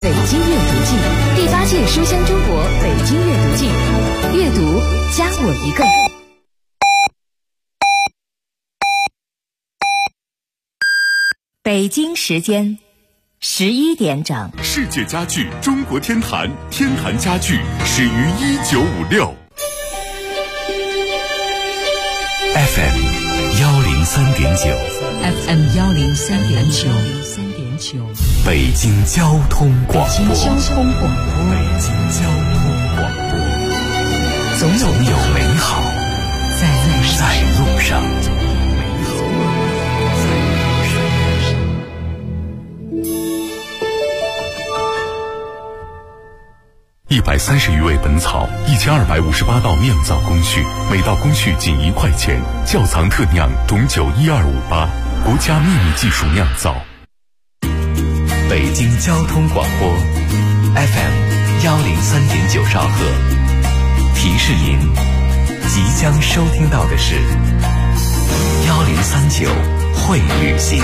北京阅读季第8届书香中国北京阅读季，阅读加我一个。北京时间11点整。 世界家具中国天坛，天坛家具始于1956。FM 103.9 FM 103.9 北京交通广播。 北京交通广播，总有美好在路上。 130余味本草，1258道酿造工序，每道工序仅1块钱。窖藏特酿种酒12588，国家秘密技术酿造。 北京交通广播 FM 103.9兆赫，提示您即将收听到的是1039会旅行。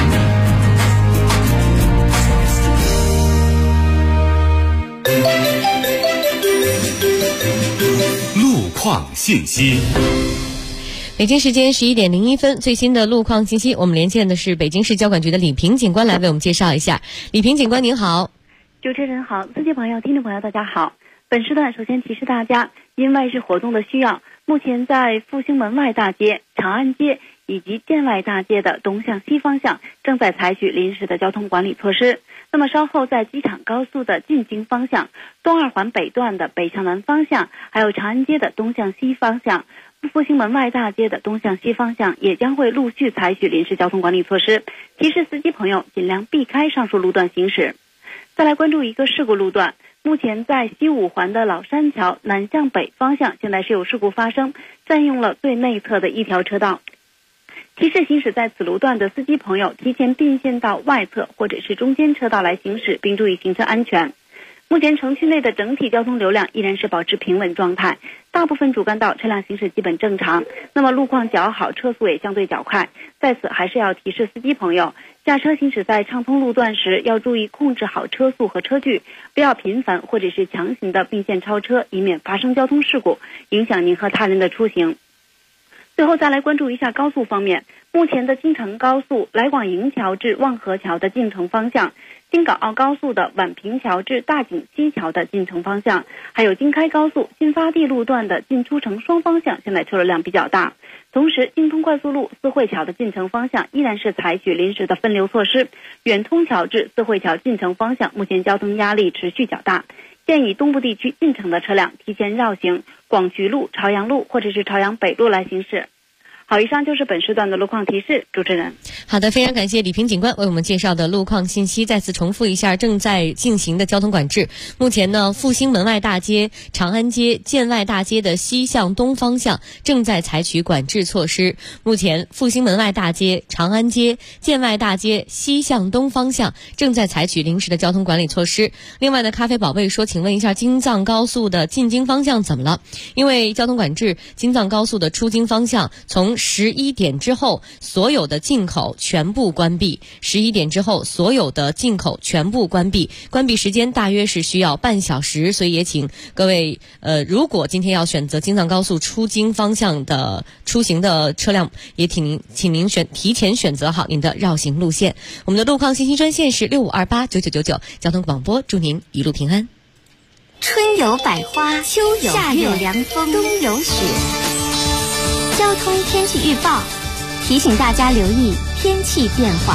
路况信息。 北京时间11点01分，最新的路况信息，我们连线的是北京市交管局的李平警官来为我们介绍一下。李平警官您好。 主持人好，司机朋友、听众朋友大家好。本时段首先提示大家，因外事活动的需要，目前在复兴门外大街、长安街以及建外大街的东向西方向正在采取临时的交通管理措施。那么稍后在机场高速的进京方向、东二环北段的北向南方向，还有长安街的东向西方向、复兴门外大街的东向西方向也将会陆续采取临时交通管理措施，提示司机朋友尽量避开上述路段行驶。再来关注一个事故路段，目前在西五环的老山桥南向北方向现在是有事故发生，占用了最内侧的一条车道，提示行驶在此路段的司机朋友提前并线到外侧或者是中间车道来行驶，并注意行车安全。目前城区内的整体交通流量依然是保持平稳状态，大部分主干道车辆行驶基本正常，那么路况较好，车速也相对较快。在此还是要提示司机朋友，驾车行驶在畅通路段时要注意控制好车速和车距，不要频繁或者是强行的并线超车，以免发生交通事故，影响您和他人的出行。最后再来关注一下高速方面，目前的京承高速来往营桥至望河桥的进城方向，京港澳高速的宛平桥至大井西桥的进城方向，还有京开高速新发地路段的进出城双方向现在车流量比较大。同时京通快速路四惠桥的进城方向依然是采取临时的分流措施，远通桥至四惠桥进城方向目前交通压力持续较大，建议东部地区进城的车辆提前绕行广渠路、朝阳路或者是朝阳北路来行驶。好，以上就是本时段的路况提示，主持人。 好的，非常感谢李平警官为我们介绍的路况信息。再次重复一下正在进行的交通管制。目前呢，复兴门外大街、长安街、建外大街的西向东方向正在采取管制措施。目前复兴门外大街、长安街、建外大街西向东方向正在采取临时的交通管理措施。另外呢，咖啡宝贝说，请问一下京藏高速的进京方向怎么了？因为交通管制，京藏高速的出京方向从11点之后所有的进口全部关闭，11点之后所有的进口全部关闭，关闭时间大约是需要半小时，所以也请各位如果今天要选择京藏高速出京方向的出行的车辆，也请您提前选择好您的绕行路线。我们的路况信息专线是65289999，交通广播祝您一路平安。 春有百花，秋有月，夏有凉风，冬有雪。交通天气预报提醒大家留意天气变化。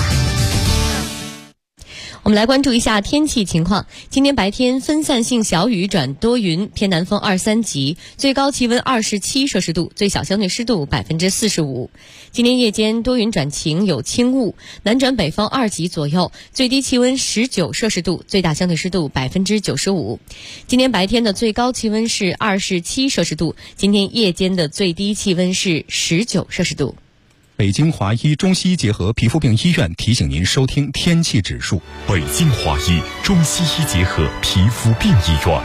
我们来关注一下天气情况。今天白天分散性小雨转多云，偏南风2、3级，最高气温27摄氏度，最小相对湿度45%。今天夜间多云转晴，有轻雾，南转北风2级左右，最低气温19摄氏度，最大相对湿度95%。今天白天的最高气温是27摄氏度，今天夜间的最低气温是19摄氏度。 北京华医中西医结合皮肤病医院提醒您收听天气指数。 北京华医中西医结合皮肤病医院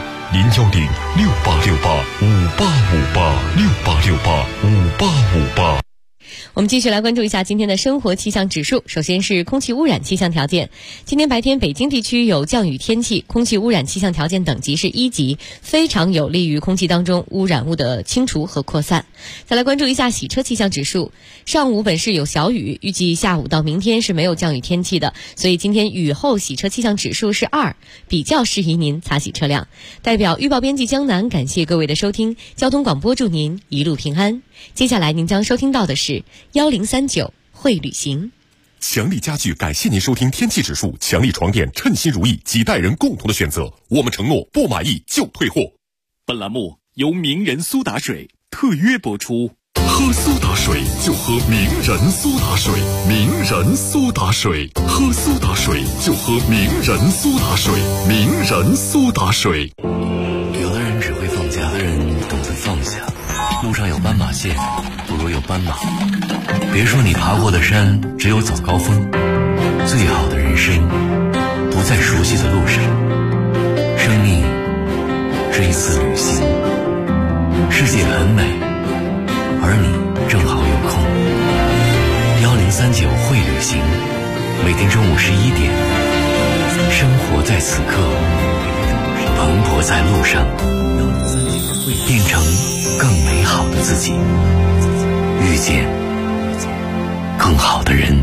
，01068685858，68685858。 我们继续来关注一下今天的生活气象指数。首先是空气污染气象条件，今天白天北京地区有降雨天气，空气污染气象条件等级是1级，非常有利于空气当中污染物的清除和扩散。再来关注一下洗车气象指数，上午本市有小雨，预计下午到明天是没有降雨天气的，所以今天雨后洗车气象指数是2，比较适宜您擦洗车辆。代表预报编辑江南感谢各位的收听，交通广播祝您一路平安。接下来您将收听到的是1039会旅行。 强力家具感谢您收听天气指数，强力床垫称心如意，几代人共同的选择，我们承诺不满意就退货。 本栏目由名人苏打水特约播出。 喝苏打水就喝名人苏打水，名人苏打水，喝苏打水就喝名人苏打水，名人苏打水。 有的人只会放假，有的人懂得放下。路上有斑马线，不如有斑马。别说你爬过的山只有早高峰，最好的人生不在熟悉的路上。生命是一次旅行，世界很美，而你正好有空。1039会旅行，每天中午11点，生活在此刻，蓬勃在路上，变成更美好的自己，遇见更好的人。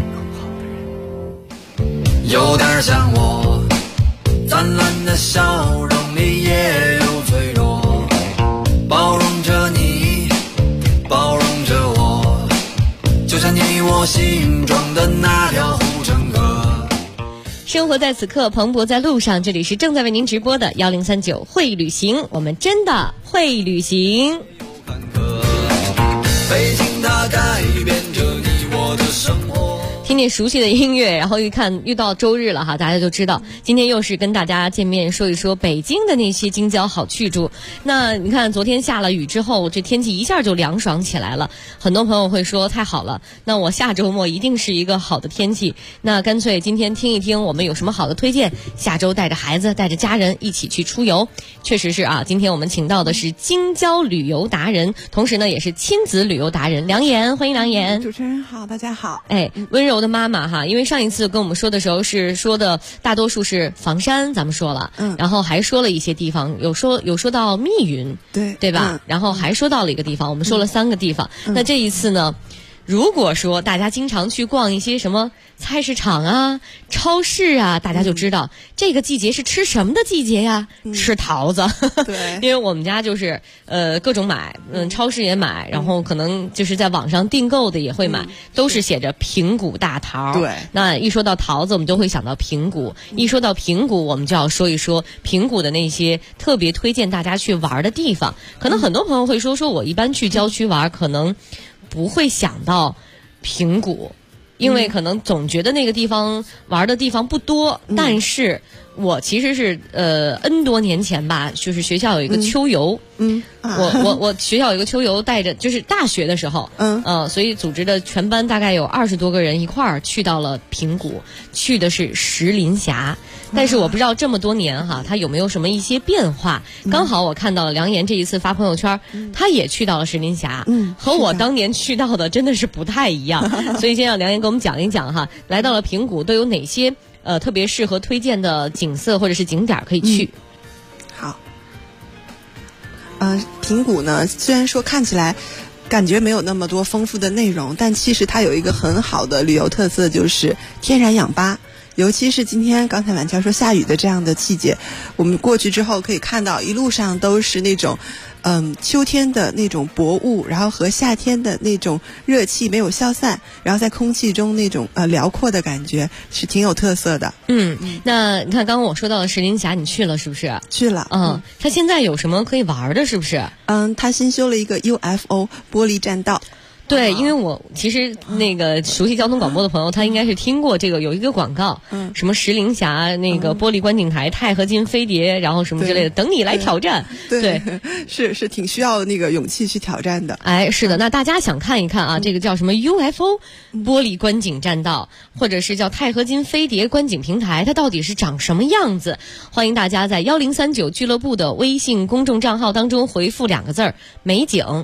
有点像我，灿烂的笑容里也有脆弱，包容着你，包容着我，就像你我心中的那条护城河。 生活在此刻，蓬勃在路上。这里是正在为您直播的1039会旅行，我们真的会旅行。 北京它改变着你我的生活。 听见熟悉的音乐，然后一看又到周日了哈，大家就知道今天又是跟大家见面说一说北京的那些京郊好去处。那你看昨天下了雨之后，这天气一下就凉爽起来了，很多朋友会说太好了，那我下周末一定是一个好的天气，那干脆今天听一听我们有什么好的推荐，下周带着孩子带着家人一起去出游。确实是啊，今天我们请到的是京郊旅游达人，同时呢也是亲子旅游达人梁岩，欢迎梁岩。 主持人好，大家好。 温柔的妈妈哈，因为上一次跟我们说的时候是说的大多数是房山，咱们说了，然后还说了一些地方，有说到密云，对吧？然后还说到了一个地方，我们说了3个地方。那这一次呢，如果说大家经常去逛一些什么菜市场啊、超市啊，大家就知道这个季节是吃什么的季节呀？吃桃子。对，因为我们家就是各种买，超市也买，然后可能就是在网上订购的也会买，都是写着平谷大桃。对，那一说到桃子，我们就会想到平谷。一说到平谷，我们就要说一说平谷的那些特别推荐大家去玩的地方。可能很多朋友会说我一般去郊区玩，可能不会想到平谷。因为可能总觉得那个地方玩的地方不多，但是我其实是N 多年前吧，就是学校有一个秋游，我学校有一个秋游，带着就是大学的时候，所以组织的全班大概有20多个人一块儿去到了平谷，去的是石林峡。但是我不知道这么多年哈，它有没有什么一些变化。刚好我看到了梁岩这一次发朋友圈，他也去到了石林峡，和我当年去到的真的是不太一样。所以先让梁岩给我们讲一讲哈，来到了平谷都有哪些特别适合推荐的景色或者是景点可以去。 好，平谷呢，虽然说看起来感觉没有那么多丰富的内容，但其实它有一个很好的旅游特色，就是天然氧吧。尤其是今天刚才婉乔说下雨的这样的季节，我们过去之后可以看到一路上都是那种秋天的那种薄雾，然后和夏天的那种热气没有消散，然后在空气中那种辽阔的感觉是挺有特色的。 那你看刚刚我说到的石林峡你去了是不是？ 去了。 它现在有什么可以玩的是不是？ 它新修了一个 UFO 玻璃栈道。 对，因为我其实那个熟悉交通广播的朋友，他应该是听过这个有一个广告，什么石林峡那个玻璃观景台、钛合金飞碟，然后什么之类的，等你来挑战。对， 是挺需要那个勇气去挑战的。 是的，那大家想看一看啊，这个叫什么 UFO 玻璃观景栈道，或者是叫钛合金飞碟观景平台，它到底是长什么样子？欢迎大家在1039俱乐部的微信公众账号当中回复2个字儿“美景”。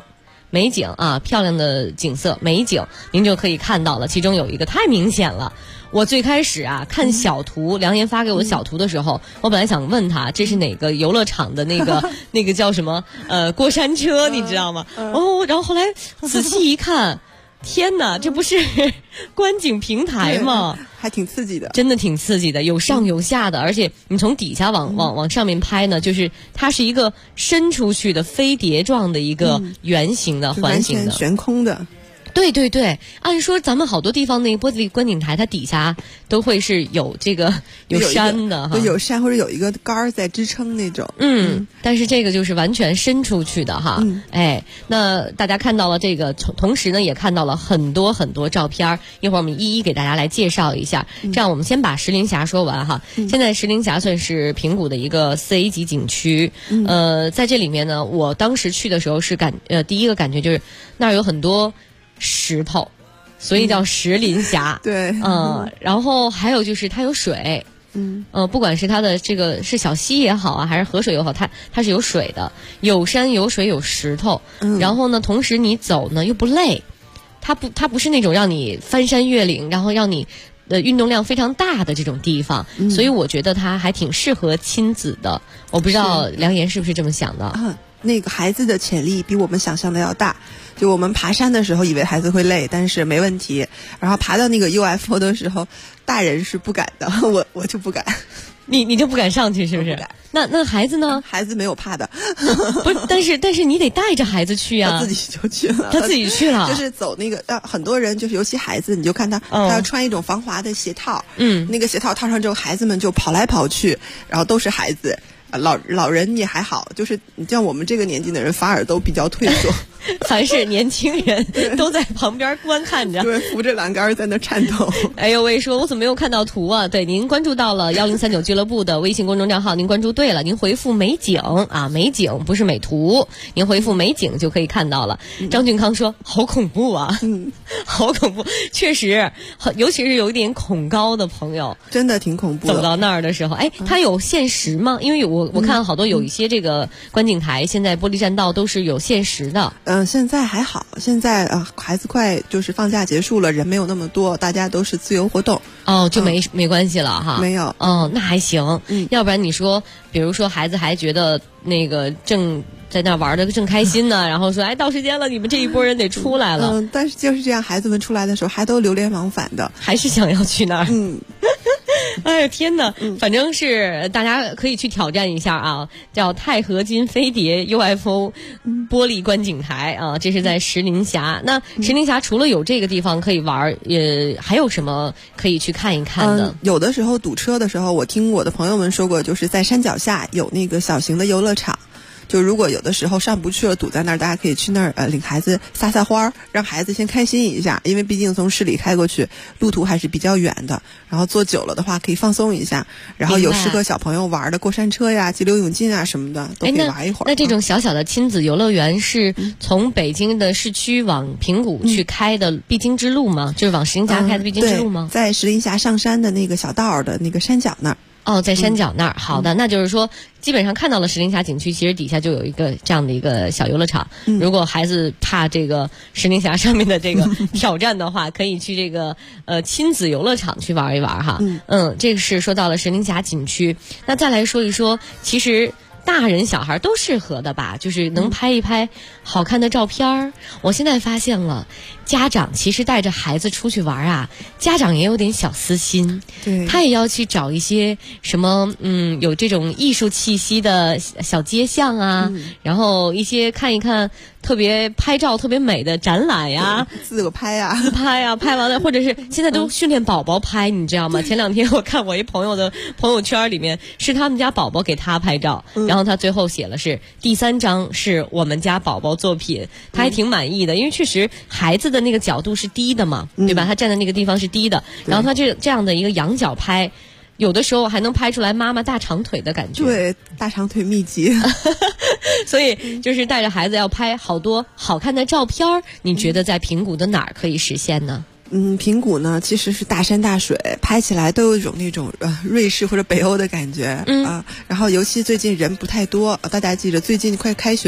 美景啊，漂亮的景色美景，您就可以看到了。其中有一个太明显了。我最开始啊看小图，梁岩发给我的小图的时候，我本来想问他这是哪个游乐场的那个叫什么过山车，你知道吗？然后后来仔细一看，天哪，这不是观景平台吗？ 还挺刺激的， 真的挺刺激的，有上有下的，而且你从底下往上面拍呢，就是它是一个伸出去的飞碟状的一个圆形的环形的悬空的。 对对对，按说咱们好多地方那个玻璃观景台，它底下都会是有这个有山的哈， 有山或者有一个杆儿在支撑那种。 但是这个就是完全伸出去的哈。哎，那大家看到了这个，同时呢也看到了很多很多照片，一会儿我们一一给大家来介绍一下。这样我们先把石林峡说完哈。现在石林峡算是平谷的一个4A 级景区。在这里面呢，我当时去的时候是第一个感觉就是那儿有很多石头，所以叫石林峡。 对， 然后还有就是它有水，不管是它的这个是小溪也好啊，还是河水也好，它是有水的，有山有水有石头。然后呢，同时你走呢又不累，它不是那种让你翻山越岭，然后让你运动量非常大的这种地方，所以我觉得它还挺适合亲子的。我不知道梁岩是不是这么想的？ 那个孩子的潜力比我们想象的要大。就我们爬山的时候以为孩子会累，但是没问题。然后爬到那个 UFO 的时候，大人是不敢的，我就不敢。 你就不敢上去是不是？那孩子呢？ 孩子没有怕的。 不是，但是你得带着孩子去啊。 他自己就去了。 他自己去了。 就是走那个很多人就是尤其孩子，你就看他要穿一种防滑的鞋套。那个鞋套套上之后，孩子们就跑来跑去，然后都是孩子。老人也还好，就是你像我们这个年纪的人反而都比较退缩。 凡是年轻人都在旁边观看着， 对，扶着栏杆在那颤抖。 哎呦喂，说我怎么没有看到图啊？对，您关注到了1039俱乐部的微信公众账号，您关注对了，您回复美景啊，美景不是美图，您回复美景就可以看到了。张俊康说好恐怖啊，好恐怖，确实，尤其是有一点恐高的朋友， 真的挺恐怖的。 走到那儿的时候，哎，它有限时吗？因为我看好多有一些这个观景台，现在玻璃栈道都是有限时的。 现在还好，现在孩子快就是放假结束了，人没有那么多，大家都是自由活动。 就没关系了哈。 没有。 那还行。要不然你说，比如说孩子还觉得那个正在那玩的正开心呢，然后说哎到时间了，你们这一波人得出来了。 但是就是这样，孩子们出来的时候还都流连忘返的， 还是想要去那儿。哎呀天哪，反正是大家可以去挑战一下啊，叫钛合金飞碟 UFO 玻璃观景台啊，这是在石林峡。那石林峡除了有这个地方可以玩，还有什么可以去看一看的？ 有的时候堵车的时候，我听我的朋友们说过，就是在山脚下有那个小型的游乐场。就如果有的时候上不去了，堵在那儿，大家可以去那儿领孩子撒撒欢儿，让孩子先开心一下，因为毕竟从市里开过去路途还是比较远的，然后坐久了的话可以放松一下，然后有适合小朋友玩的过山车呀、激流勇进啊什么的都可以玩一会儿。 那这种小小的亲子游乐园是从北京的市区往平谷去开的必经之路吗？就是往石林峡开的必经之路吗？ 在石林峡上山的那个小道的那个山脚那儿。 在山脚那儿。好的，那就是说基本上看到了石林峡景区，其实底下就有一个这样的一个小游乐场。如果孩子怕这个石林峡上面的这个挑战的话，可以去这个亲子游乐场去玩一玩哈。这个是说到了石林峡景区。那再来说一说，其实大人小孩都适合的吧，就是能拍一拍好看的照片儿。我现在发现了，家长其实带着孩子出去玩啊，家长也有点小私心， 对， 他也要去找一些什么有这种艺术气息的小街巷啊，然后一些看一看特别拍照特别美的展览呀， 自拍啊， 拍完了，或者是现在都训练宝宝拍，你知道吗？前2天我看我一朋友的朋友圈里面，是他们家宝宝给他拍照，然后他最后写了是第3张是我们家宝宝作品，他还挺满意的，因为确实孩子的那个角度是低的嘛，对吧？他站的那个地方是低的，然后他这样的一个仰角拍，有的时候还能拍出来妈妈大长腿的感觉， 对，大长腿密集。 所以就是带着孩子要拍好多好看的照片，你觉得在平谷的哪儿可以实现呢？ 平谷呢其实是大山大水，拍起来都有一种那种瑞士或者北欧的感觉然后尤其最近人不太多，大家记着最近快开学了，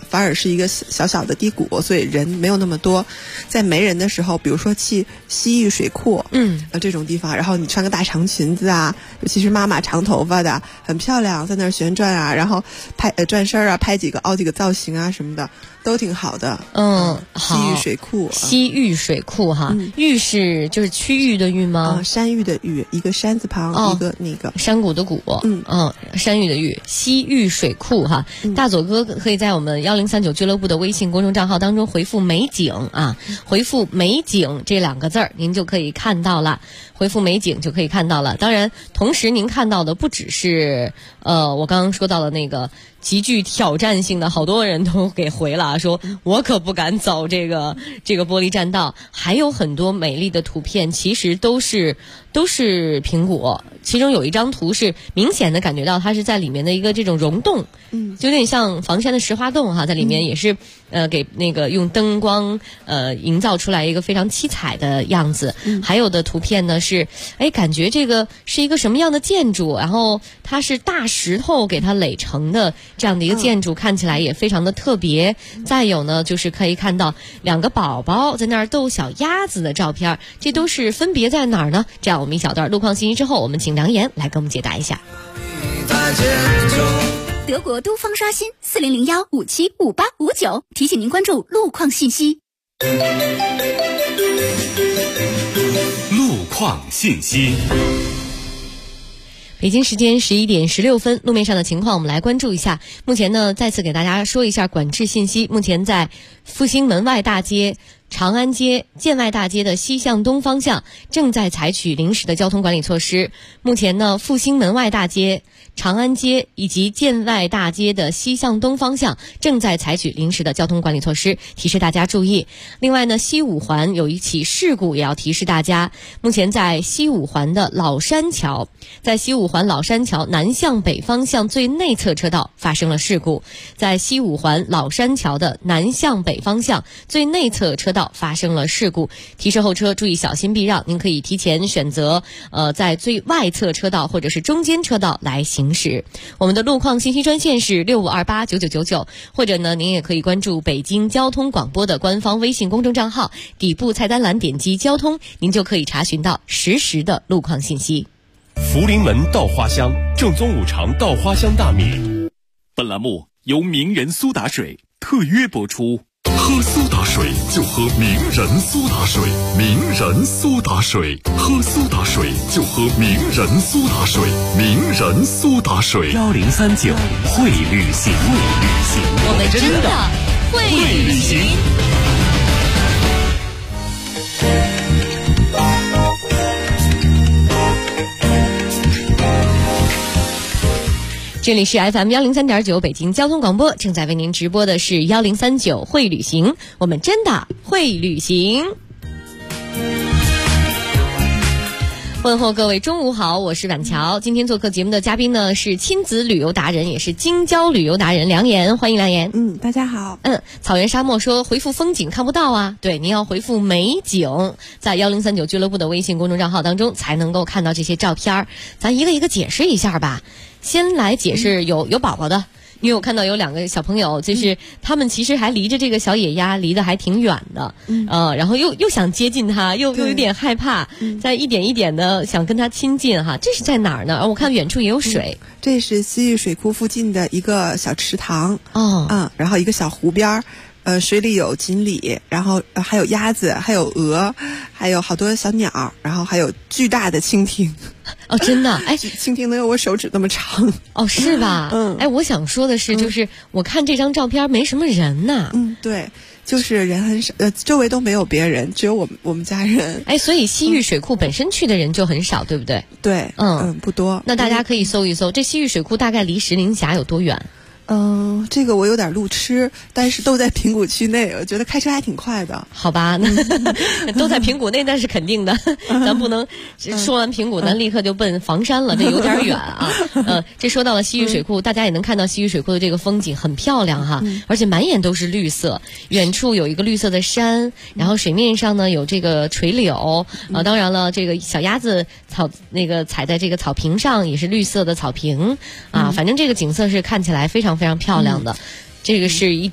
反而是一个小小的低谷，所以人没有那么多。在没人的时候，比如说去西域水库，这种地方，然后你穿个大长裙子啊，尤其是妈妈长头发的，很漂亮，在那儿旋转啊，然后转身啊，凹几个造型啊什么的，都挺好的。 好。 西域水库， 西域水库哈，域是就是区域的域吗？ 山域的域，一个山字旁，一个那个山谷的谷。山域的域，西域水库哈。大左哥可以在我们1039俱乐部的微信公众账号当中回复美景啊，回复美景这2个字儿，您就可以看到了。回复美景就可以看到了。当然，同时您看到的不只是我刚刚说到的那个极具挑战性的，好多人都给回了，说我可不敢走这个玻璃栈道。还有很多美丽的图片，其实都是苹果。其中有一张图是明显的感觉到它是在里面的一个这种溶洞，就有点像房山的石花洞哈，在里面也是给那个用灯光营造出来一个非常七彩的样子。还有的图片呢是感觉这个是一个什么样的建筑，然后它是大石头给它垒成的这样的一个建筑，看起来也非常的特别。再有呢就是可以看到2个宝宝在那儿逗小鸭子的照片，这都是分别在哪儿呢？这样我们一小段路况信息之后，我们请梁岩来给我们解答一下。 德国都方刷新4001575859，提醒您关注路况信息。 路况信息。 北京时间11点16分，路面上的情况我们来关注一下。目前呢，再次给大家说一下管制信息。目前在复兴门外大街、长安街、建外大街的西向东方向正在采取临时的交通管理措施。目前呢，复兴门外大街、长安街以及建外大街的西向东方向正在采取临时的交通管理措施，提示大家注意。另外呢，西五环有一起事故也要提示大家。目前在西五环的老山桥，南向北方向最内侧车道发生了事故。在西五环老山桥的南向北方向最内侧车道发生了事故，提示后车注意小心避让。您可以提前选择在最外侧车道或者是中间车道来行驶。我们的路况信息专线是65289999，或者呢您也可以关注北京交通广播的官方微信公众账号，底部菜单栏点击交通，您就可以查询到实时的路况信息。 福临门稻花香，正宗五常稻花香大米。 本栏目由名人苏打水特约播出。 喝苏打水就喝名人苏打水，名人苏打水，喝苏打水就喝名人苏打水，名人苏打水。 1039会旅行， 我们真的会旅行。这里是 FM 103.9北京交通广播，正在为您直播的是1039会旅行，我们真的会旅行。问候各位中午好，我是婉乔。今天做客节目的嘉宾呢是亲子旅游达人，也是京郊旅游达人梁岩，欢迎梁岩。 大家好。 草原沙漠说回复风景看不到啊，对，您要回复美景，在1039俱乐部的微信公众账号当中才能够看到这些照片。咱一个一个解释一下吧。先来解释有宝宝的，因为我看到有2个小朋友，就是他们其实还离着这个小野鸭离得还挺远的，然后又想接近它，又有点害怕，在一点一点的想跟它亲近哈。这是在哪儿呢？我看远处也有水， 这是西域水库附近的一个小池塘然后一个小湖边儿。水里有锦鲤，然后还有鸭子，还有鹅，还有好多小鸟，然后还有巨大的蜻蜓。 真的？ 蜻蜓能有我手指那么长。 是吧？我想说的是，就是我看这张照片没什么人呐。 对，就是人很少，周围都没有别人，只有我们家人。 所以西域水库本身去的人就很少，对不对？ 对，不多。 那大家可以搜一搜，这西域水库大概离石林峡有多远？ 这个我有点路痴，但是都在平谷区内，我觉得开车还挺快的。 好吧，那都在平谷内，那是肯定的。咱不能说完平谷，咱立刻就奔房山了，这有点远啊。这说到了西域水库，大家也能看到西域水库的这个风景很漂亮哈，而且满眼都是绿色。远处有一个绿色的山，然后水面上呢有这个垂柳当然了，这个小鸭子踩在这个草坪上也是绿色的草坪反正这个景色是看起来非常非常漂亮的。这个是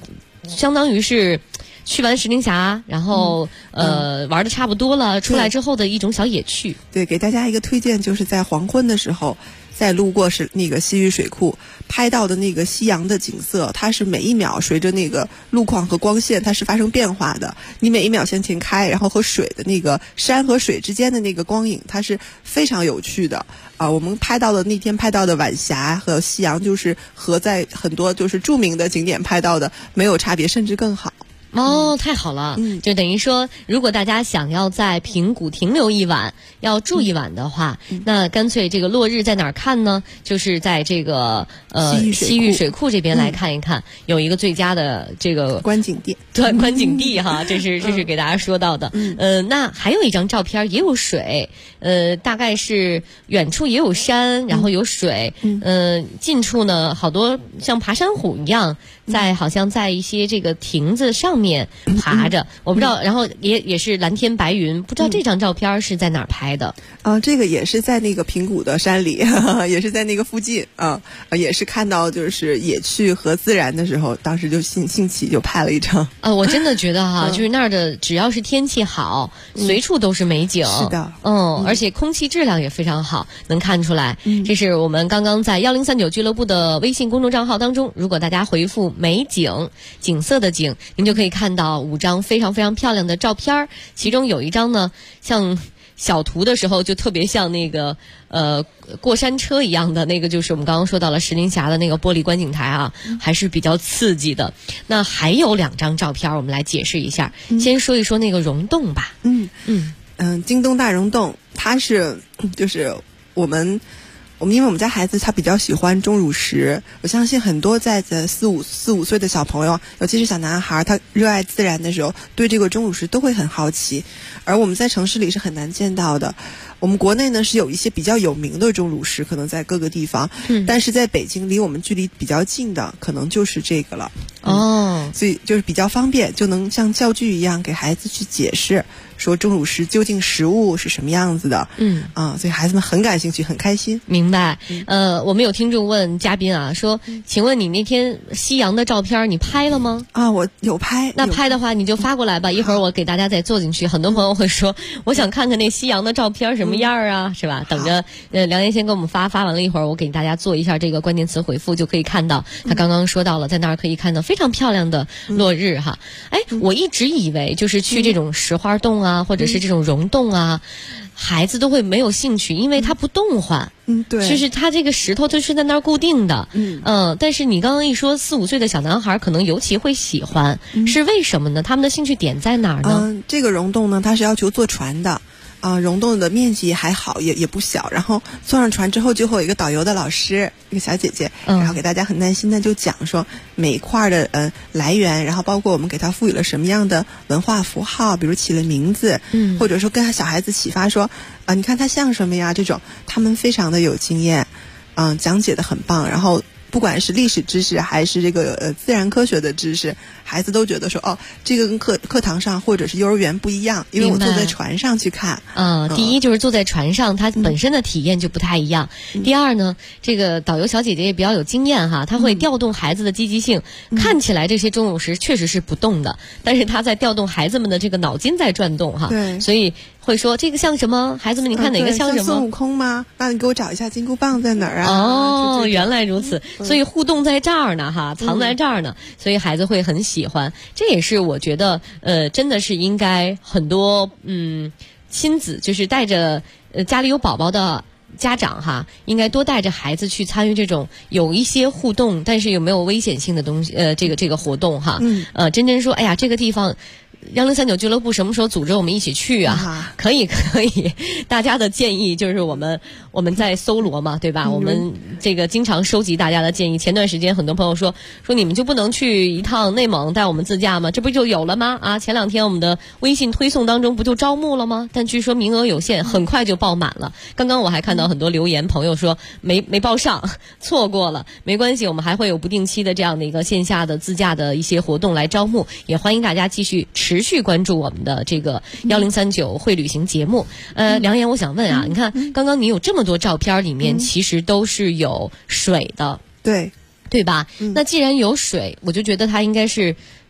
相当于是去完石林峡，然后玩的差不多了，出来之后的一种小野趣。 对，给大家一个推荐，就是在黄昏的时候，在路过是那个西域水库拍到的那个夕阳的景色，它是每一秒随着那个路况和光线，它是发生变化的。你每一秒向前开，然后和水的那个山和水之间的那个光影，它是非常有趣的我们拍到的那天拍到的晚霞和夕阳，就是和在很多就是著名的景点拍到的没有差别，甚至更好。 哦，太好了！就等于说，如果大家想要在平谷停留一晚，要住一晚的话，那干脆这个落日在哪儿看呢？就是在这个西域水库这边来看一看，有一个最佳的这个观景地。 对，观景地哈，这是给大家说到的。那还有一张照片也有水，大概是远处也有山，然后有水，近处呢好多像爬山虎一样，好像在一些这个亭子上面爬着，我不知道，然后也是蓝天白云，不知道这张照片是在哪儿拍的？ 这个也是在那个平谷的山里，也是在那个附近也是看到就是野趣和自然的时候，当时就兴起就拍了一张。 我真的觉得哈，就是那儿的只要是天气好，随处都是美景。 是的， 而且空气质量也非常好，能看出来。这是我们刚刚在1039俱乐部的微信公众账号当中，如果大家回复美景，景色的景，您就可以看到5张非常非常漂亮的照片，其中有一张呢，像小图的时候就特别像那个过山车一样的那个，就是我们刚刚说到了石林峡的那个玻璃观景台啊，还是比较刺激的。那还有2张照片，我们来解释一下。先说一说那个溶洞吧。 京东大溶洞，它是就是我们因为我们家孩子他比较喜欢钟乳石，我相信很多在4、5岁的小朋友，尤其是小男孩，他热爱自然的时候，对这个钟乳石都会很好奇，而我们在城市里是很难见到的。我们国内呢是有一些比较有名的钟乳石，可能在各个地方，但是在北京离我们距离比较近的，可能就是这个了。所以就是比较方便，就能像教具一样给孩子去解释，说钟乳石究竟实物是什么样子的。所以孩子们很感兴趣，很开心。 明白。我们有听众问嘉宾啊，说，请问你那天夕阳的照片你拍了吗？ 我有拍。 那拍的话你就发过来吧，一会儿我给大家再做进去。很多朋友会说，我想看看那夕阳的照片什么样啊，是吧？等着梁岩先给我们发完了，一会儿我给大家做一下这个关键词回复，就可以看到他刚刚说到了，在那儿可以看到非常漂亮的落日哈。我一直以为就是去这种石花洞啊，或者是这种溶洞啊，孩子都会没有兴趣，因为它不动换。 对， 就是它这个石头就是在那儿固定的。但是你刚刚一说4、5岁的小男孩可能尤其会喜欢，是为什么呢？他们的兴趣点在哪儿呢？ 这个溶洞呢，它是要求坐船的。溶洞的面积还好，也不小。然后坐上船之后，就会有一个导游的老师，一个小姐姐，然后给大家很耐心的就讲说每一块的来源，然后包括我们给他赋予了什么样的文化符号，比如起了名字，或者说跟小孩子启发说你看它像什么呀？这种他们非常的有经验，讲解的很棒。然后不管是历史知识还是这个自然科学的知识，孩子都觉得说这个跟课堂上或者是幼儿园不一样，因为我坐在船上去看。 第一就是坐在船上，它本身的体验就不太一样。第二呢，这个导游小姐姐也比较有经验哈，她会调动孩子的积极性。看起来这些钟乳石确实是不动的，但是她在调动孩子们的这个脑筋在转动哈。 对， 所以会说这个像什么？孩子们，你看哪个像什么？ 像孙悟空吗？那你给我找一下金箍棒在哪儿啊？ 原来如此。所以互动在这儿呢哈，藏在这儿呢，所以孩子会很喜欢。这也是我觉得真的是应该很多亲子就是带着家里有宝宝的家长哈，应该多带着孩子去参与这种有一些互动但是有没有危险性的东西这个活动哈。真真说，哎呀，这个地方1039俱乐部什么时候组织我们一起去啊？可以，大家的建议就是我们在搜罗嘛，对吧？我们这个经常收集大家的建议。前段时间很多朋友说你们就不能去一趟内蒙带我们自驾吗？这不就有了吗？前2天我们的微信推送当中不就招募了吗？但据说名额有限，很快就爆满了。刚刚我还看到很多留言，朋友说没报上，错过了，没关系，我们还会有不定期的这样的一个线下的自驾的一些活动来招募，也欢迎大家继续持续关注我们的这个1039会旅行节目。梁岩，我想问啊，你看刚刚你有这么多照片里面其实都是有水的， 对吧？那既然有水，我就觉得它应该是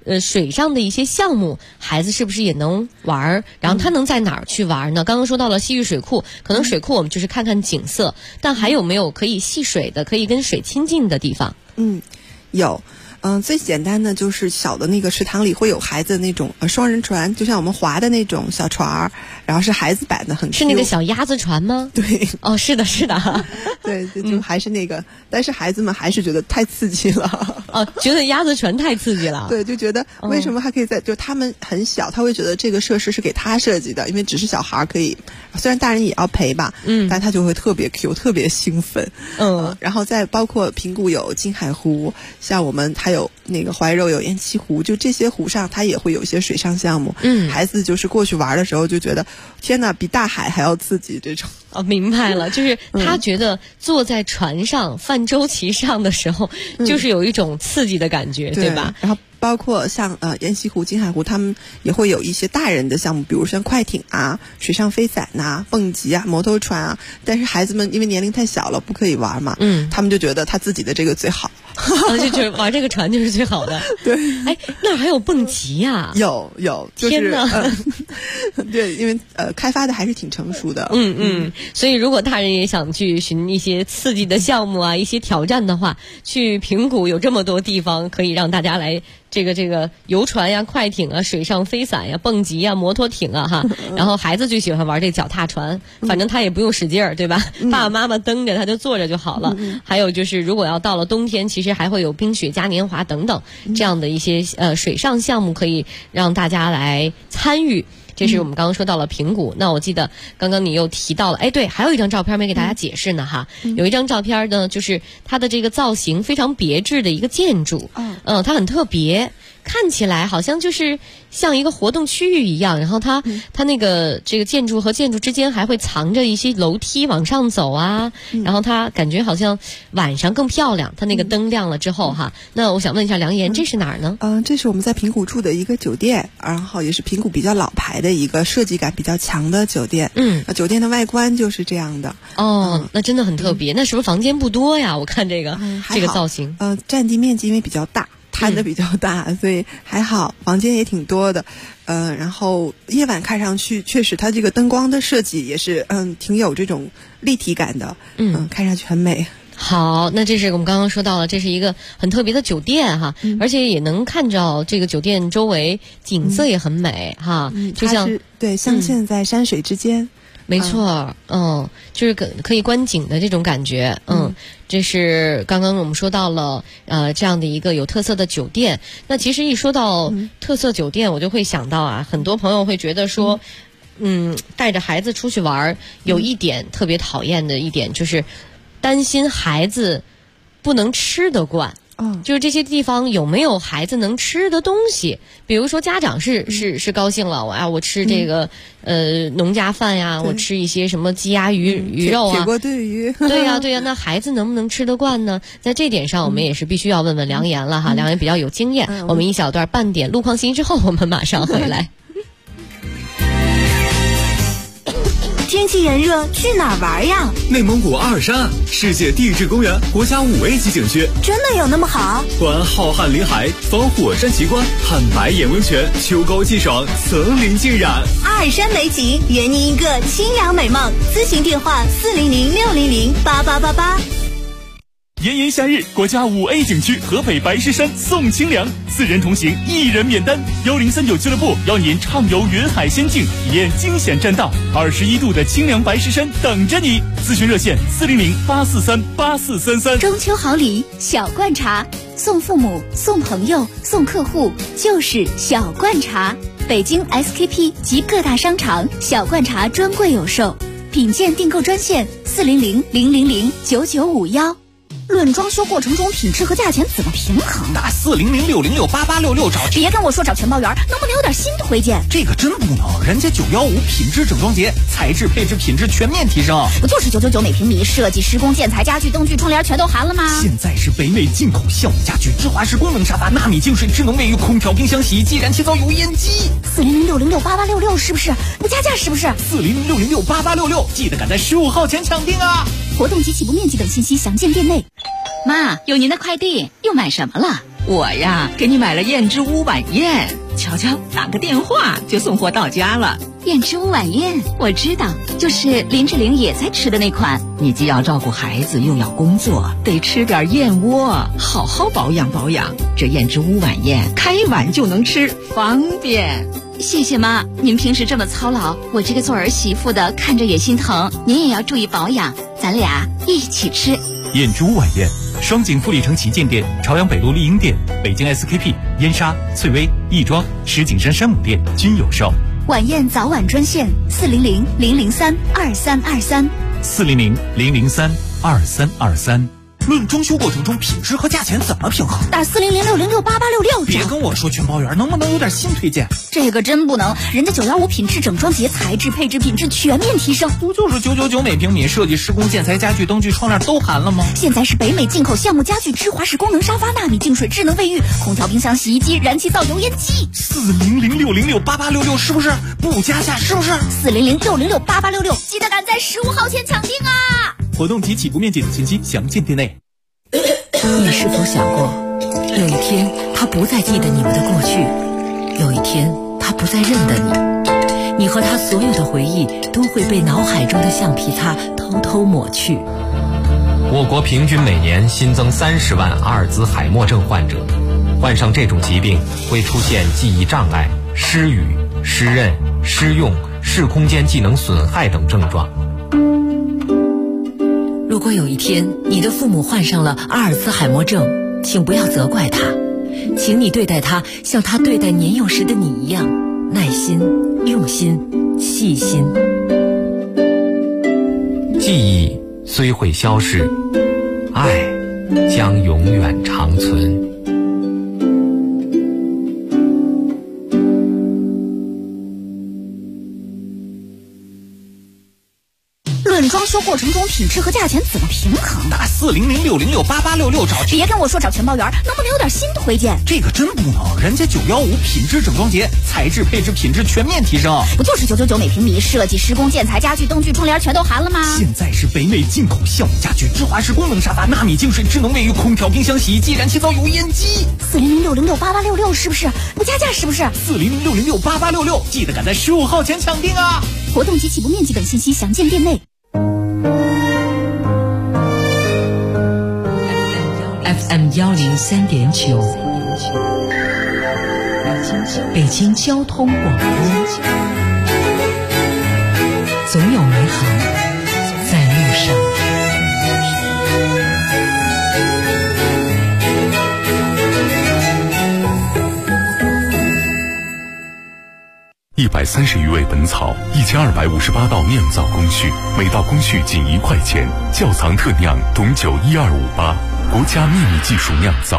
水上的一些项目，孩子是不是也能玩？然后他能在哪儿去玩呢？刚刚说到了西域水库，可能水库我们就是看看景色，但还有没有可以戏水的、可以跟水亲近的地方？ 有。最简单的就是小的那个池塘里会有孩子那种双人船，就像我们划的那种小船儿，然后是孩子版的，很 Q。 是那个小鸭子船吗？ 对， 哦，是的，是的， 对，就还是那个，但是孩子们还是觉得太刺激了。 哦，觉得鸭子船太刺激了。 对，就觉得为什么还可以就他们很小，他会觉得这个设施是给他设计的，因为只是小孩可以，虽然大人也要陪吧，但他就会特别 Q， 特别兴奋。然后再包括平谷有金海湖，像我们还有那个怀柔有雁栖湖，就这些湖上它也会有一些水上项目。孩子就是过去玩的时候就觉得天哪，比大海还要刺激这种。 哦，明白了，就是他觉得坐在船上泛舟其上的时候，就是有一种刺激的感觉，对吧？ 然后包括像雁栖湖、金海湖，他们也会有一些大人的项目，比如像快艇啊、水上飞伞啊、蹦极啊、摩托船啊。但是孩子们因为年龄太小了，不可以玩嘛，他们就觉得他自己的这个最好。 就觉得玩这个船就是最好的。 对， 哎，那还有蹦极呀？ 有，就是、 天哪！ 对，因为开发的还是挺成熟的。 所以如果大人也想去寻一些刺激的项目啊，一些挑战的话，去平谷有这么多地方可以让大家来这个游船呀、快艇啊、水上飞伞呀、蹦极呀、摩托艇啊哈。然后孩子最喜欢玩这脚踏船，反正他也不用使劲儿，对吧？爸爸妈妈蹬着他就坐着就好了。还有就是如果要到了冬天，其实还会有冰雪嘉年华等等这样的一些水上项目可以让大家来参与。这是我们刚刚说到了平谷。那我记得刚刚你又提到了，哎，对，还有一张照片没给大家解释呢哈。有一张照片呢，就是它的这个造型非常别致的一个建筑。它很特别，看起来好像就是像一个活动区域一样，然后它那个这个建筑和建筑之间还会藏着一些楼梯往上走啊，然后它感觉好像晚上更漂亮，它那个灯亮了之后哈。那我想问一下梁岩，这是哪儿呢？ 这是我们在平谷住的一个酒店，然后也是平谷比较老牌的一个设计感比较强的酒店。酒店的外观就是这样的。 那真的很特别。那是不是房间不多呀？我看这个造型。 占地面积因为比较大，摊的比较大，所以还好，房间也挺多的。然后夜晚看上去确实它这个灯光的设计也是挺有这种立体感的。看上去很美。 好，那这是我们刚刚说到了，这是一个很特别的酒店哈，而且也能看着这个酒店周围景色也很美哈，就像对镶嵌在山水之间。 没错，就是可以观景的这种感觉。这是刚刚我们说到了这样的一个有特色的酒店。那其实一说到特色酒店，我就会想到啊，很多朋友会觉得说带着孩子出去玩，有一点特别讨厌的一点就是担心孩子不能吃得惯。就是这些地方有没有孩子能吃的东西？比如说家长是高兴了，我吃这个农家饭呀，我吃一些什么鸡鸭鱼肉啊， 铁锅炖鱼。 对呀，那孩子能不能吃得惯呢？在这点上，我们也是必须要问问梁岩了哈。梁岩比较有经验。我们一小段半点路况信息之后，我们马上回来。 天气炎热，去哪儿玩呀？ 内蒙古阿尔山世界地质公园国家5A 级景区， 真的有那么好？ 观浩瀚林海，访火山奇观，探白眼温泉，秋高气爽，层林尽染。 阿尔山美景，圆你一个清凉美梦。咨询电话400-600-8888。 炎炎夏日，国家5A 景区河北白石山送清凉，4人同行1人免单。1039俱乐部邀您畅游云海仙境，体验惊险栈道，21度的清凉白石山等着你。咨询热线400-843-8433。 中秋好礼，小罐茶，送父母、送朋友、送客户，就是小罐茶。北京 SKP 及各大商场小罐茶专柜有售，品鉴订购专线400-000-9951。论装修过程中品质和价钱怎么平衡？ 打400-606-8866找。 别跟我说找全包员，能不能有点新推荐？ 这个真不能，人家915品质整装节，材质配置品质全面提升。 不就是999每平米，设计施工建材家具灯具窗帘全都含了吗？ 现在是北美进口效果家具，芝华士功能沙发，纳米净水智能卫浴，空调冰箱洗衣机，燃气灶油烟机。 400-606-8866是不是？不加价是不是 ？400-606-8866，记得赶在15号前抢订啊！ 活动及起步面积等信息详见店内。 妈，有您的快递，又买什么了？ 我呀，给你买了燕之屋晚宴，瞧瞧，打个电话就送货到家了。 燕之屋晚宴我知道，就是林志玲也在吃的那款。 你既要照顾孩子又要工作，得吃点燕窝，好好保养保养。这燕之屋晚宴开碗就能吃，方便。 谢谢妈，您平时这么操劳，我这个做儿媳妇的看着也心疼。您也要注意保养，咱俩一起吃。 燕之屋晚宴，双井富力城旗舰店、朝阳北路丽婴店、北京 SKP、燕莎、翠微、亦庄、石景山山姆店均有售。 晚宴早晚专线400-003-2323。 400-003-2323。论装修过程中品质和价钱怎么平衡？ 打400-606-8866。 别跟我说全包圆，能不能有点新推荐？ 这个真不能，人家915品质整装节材质配置品质全面提升。 不就是999每平米，设计施工建材家具灯具窗帘都含了吗？ 现在是北美进口橡木家具、芝华士功能沙发、纳米净水、智能卫浴、空调、冰箱、洗衣机、燃气灶、油烟机。 400-606-8866是不是？不加价是不是 ？400-606-8866，记得赶在15号前抢定啊！ 活动及起步面积等信息详见店内。 你是否想过，有一天他不再记得你们的过去，有一天他不再认得你，你和他所有的回忆都会被脑海中的橡皮擦偷偷抹去。 我国平均每年新增30万阿尔兹海默症患者，患上这种疾病会出现记忆障碍、失语、失认、失用、视空间技能损害等症状。 如果有一天你的父母患上了阿尔兹海默症，请不要责怪他，请你对待他像他对待年幼时的你一样，耐心、用心、细心。 记忆虽会消逝，爱将永远长存。 论装修过程中品质和价钱怎么平衡？ 打400-606-8866找。 别跟我说找全包圆，能不能有点新推荐？ 这个真不能，人家915品质整装节，材质配置品质全面提升。 不就是999每平米，设计施工建材家具灯具窗帘全都含了吗？ 现在是北美进口橡木家具、芝华士功能沙发、纳米净水、智能卫浴、空调、冰箱、洗衣机、燃气灶、油烟机。 400-606-8866是不是？不加价是不是 ？400-606-8866，记得赶在15号前抢定啊！ 活动及起步面积等信息详见店内。 FM 103.9，北京交通广播，总有美好在路上。 130余味本草，1258道酿造工序，每道工序仅1块钱。窖藏特酿董酒12588，国家秘密技术酿造。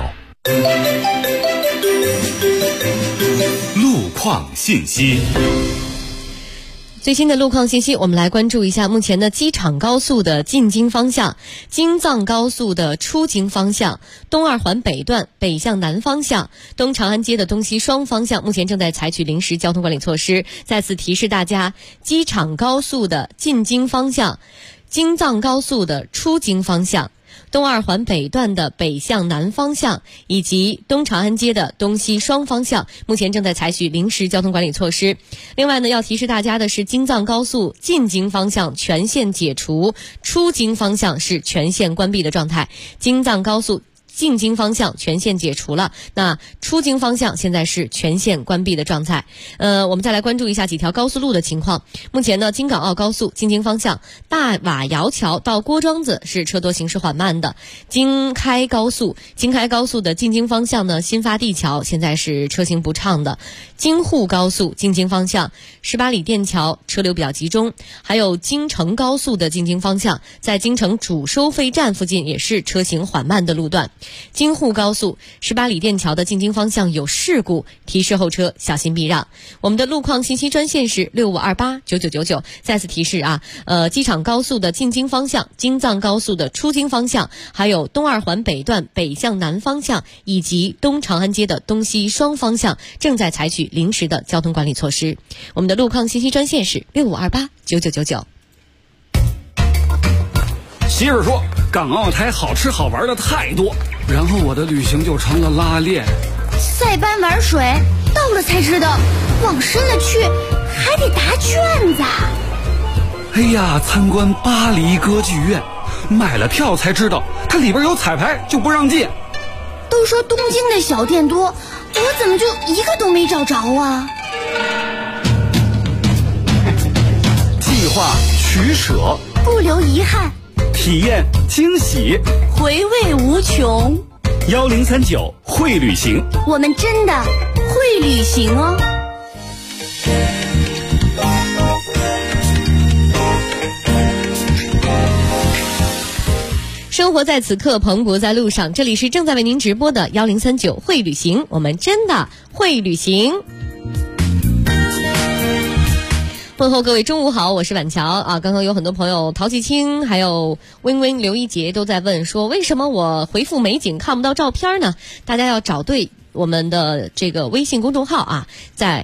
路况信息。 最新的路况信息，我们来关注一下目前的机场高速的进京方向、京藏高速的出京方向、东二环北段北向南方向、东长安街的东西双方向，目前正在采取临时交通管理措施。再次提示大家，机场高速的进京方向、京藏高速的出京方向、东二环北段的北向南方向以及东长安街的东西双方向，目前正在采取临时交通管理措施。另外呢，要提示大家的是，京藏高速进京方向全线解除，出京方向是全线关闭的状态。京藏高速进京方向全线解除了，那出京方向现在是全线关闭的状态。我们再来关注一下几条高速路的情况。目前呢，京港澳高速进京方向大瓦窑桥到郭庄子是车多行驶缓慢的。京开高速的进京方向呢，新发地桥现在是车行不畅的。京沪高速进京方向18里店桥车流比较集中，还有京承高速的进京方向，在京承主收费站附近也是车行缓慢的路段。京沪高速18里店桥的进京方向有事故，提示后车小心避让。我们的路况信息专线是65289999。再次提示啊，机场高速的进京方向、京藏高速的出京方向，还有东二环北段北向南方向以及东长安街的东西双方向正在采取临时的交通管理措施。我们的路况信息专线是65289999。 媳妇说，港澳台好吃好玩的太多， 然后我的旅行就成了拉练。 塞班玩水，到了才知道，往深了去还得答卷子。 哎呀，参观巴黎歌剧院，买了票才知道它里边有彩排，就不让进。 都说东京的小店多，我怎么就一个都没找着啊？ 计划取舍， 不留遗憾， 体验惊喜， 回味无穷。 1039会旅行， 我们真的会旅行哦。 生活在此刻，蓬勃在路上。这里是正在为您直播的1039会旅行，我们真的会旅行。问候各位中午好，我是婉乔啊。刚刚有很多朋友，陶继清还有温温、刘一杰都在问说，为什么我回复美景看不到照片呢？大家要找对我们的这个微信公众号啊，在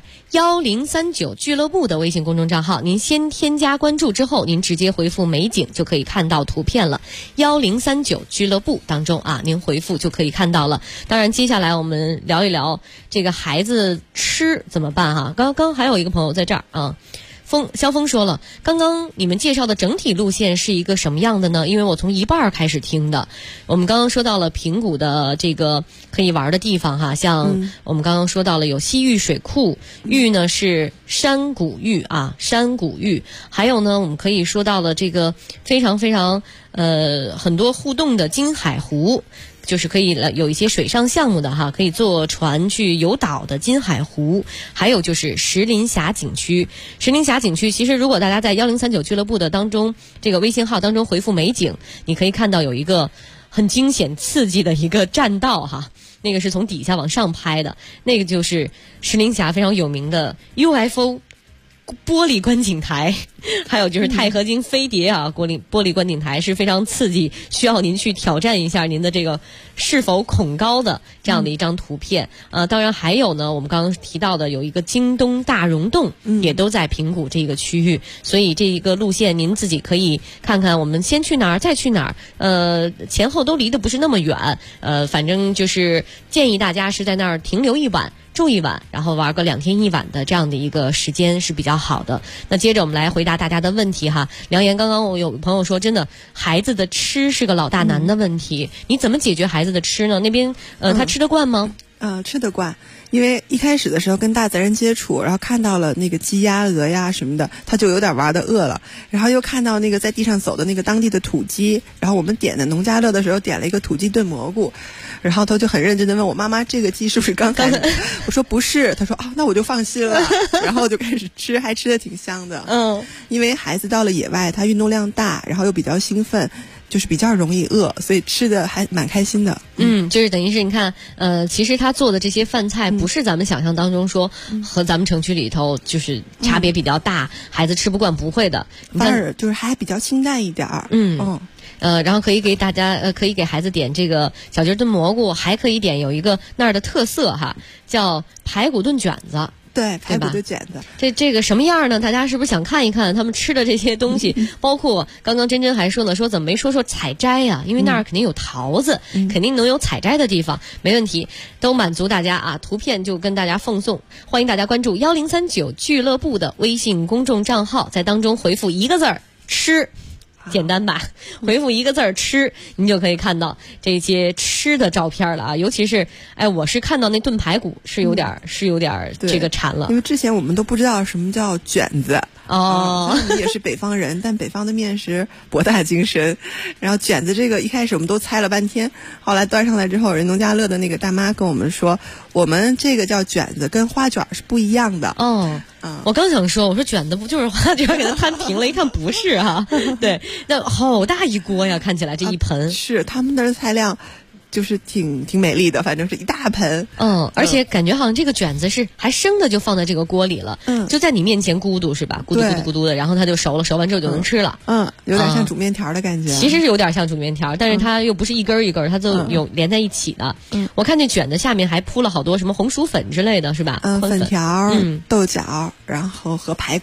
1039俱乐部的微信公众账号，您先添加关注之后，您直接回复美景就可以看到图片了。1039俱乐部当中啊，您回复就可以看到了。当然，接下来我们聊一聊这个孩子吃怎么办哈。刚刚还有一个朋友在这儿啊。肖峰说了，刚刚你们介绍的整体路线是一个什么样的呢？因为我从一半开始听的。我们刚刚说到了平谷的这个可以玩的地方哈，像我们刚刚说到了有西域水库，玉呢是山谷玉啊，山谷玉。还有呢，我们可以说到了这个非常非常很多互动的金海湖。就是可以有一些水上项目的哈，可以坐船去游岛的金海湖，还有就是石林峡景区。石林峡景区其实如果大家在1039俱乐部的当中这个微信号当中回复美景，你可以看到有一个很惊险刺激的一个栈道哈，那个是从底下往上拍的，那个就是石林峡非常有名的 UFO玻璃观景台，还有就是钛合金飞碟啊，玻璃观景台是非常刺激，需要您去挑战一下您的这个是否恐高的这样的一张图片。当然还有呢，我们刚刚提到的有一个京东大溶洞，也都在平谷这个区域，所以这一个路线您自己可以看看，我们先去哪儿再去哪儿，前后都离得不是那么远，反正就是建议大家是在那儿停留一晚。住一晚，然后玩个2天1晚的这样的一个时间是比较好的。那接着我们来回答大家的问题哈。梁岩，刚刚我有朋友说，真的孩子的吃是个老大难的问题，你怎么解决孩子的吃呢？那边他吃得惯吗？ 吃得惯，因为一开始的时候跟大自然接触，然后看到了那个鸡鸭鹅呀什么的，他就有点玩的饿了，然后又看到那个在地上走的那个当地的土鸡，然后我们点的农家乐的时候点了一个土鸡炖蘑菇，然后他就很认真的问我妈妈，这个鸡是不是刚才我说不是，他说那我就放心了，然后就开始吃，还吃的挺香的。因为孩子到了野外，他运动量大，然后又比较兴奋，就是比较容易饿，所以吃的还蛮开心的。 就是等于是你看，其实他做的这些饭菜不是咱们想象当中说和咱们城区里头就是差别比较大，孩子吃不惯，不会的， 反而就是还比较清淡一点儿。 然后可以给大家可以给孩子点这个小鸡炖蘑菇，还可以点有一个那儿的特色哈，叫排骨炖卷子。 对，排骨炖卷子， 这个什么样呢？大家是不是想看一看他们吃的这些东西？包括刚刚珍珍还说呢，说怎么没说采摘呀？因为那儿肯定有桃子，肯定能有采摘的地方，没问题，都满足大家啊。图片就跟大家奉送，欢迎大家关注1039俱乐部的微信公众账号，在当中回复一个字儿“吃”。简单吧，回复一个字儿吃，您就可以看到这些吃的照片了啊！尤其是，我是看到那炖排骨是有点这个馋了， 因为之前我们都不知道什么叫卷子哦。 你也是北方人，但北方的面食博大精深。然后卷子这个一开始我们都猜了半天，后来端上来之后，人农家乐的那个大妈跟我们说，我们这个叫卷子，跟花卷是不一样的。 我刚想说，我说卷子不就是花卷给它摊平了？一看不是哈，对，那好大一锅呀，看起来这一盆是他们的菜量。就是挺美丽的，反正是一大盆。 而且感觉好像这个卷子是还生的，就放在这个锅里了。就在你面前咕嘟是吧？咕嘟咕嘟咕嘟的，然后它就熟了，熟完之后就能吃了。 有点像煮面条的感觉。 其实是有点像煮面条，但是它又不是一根一根，它都有连在一起的。我看这卷子下面还铺了好多什么红薯粉之类的，是吧？ 粉条、豆角，然后和排骨。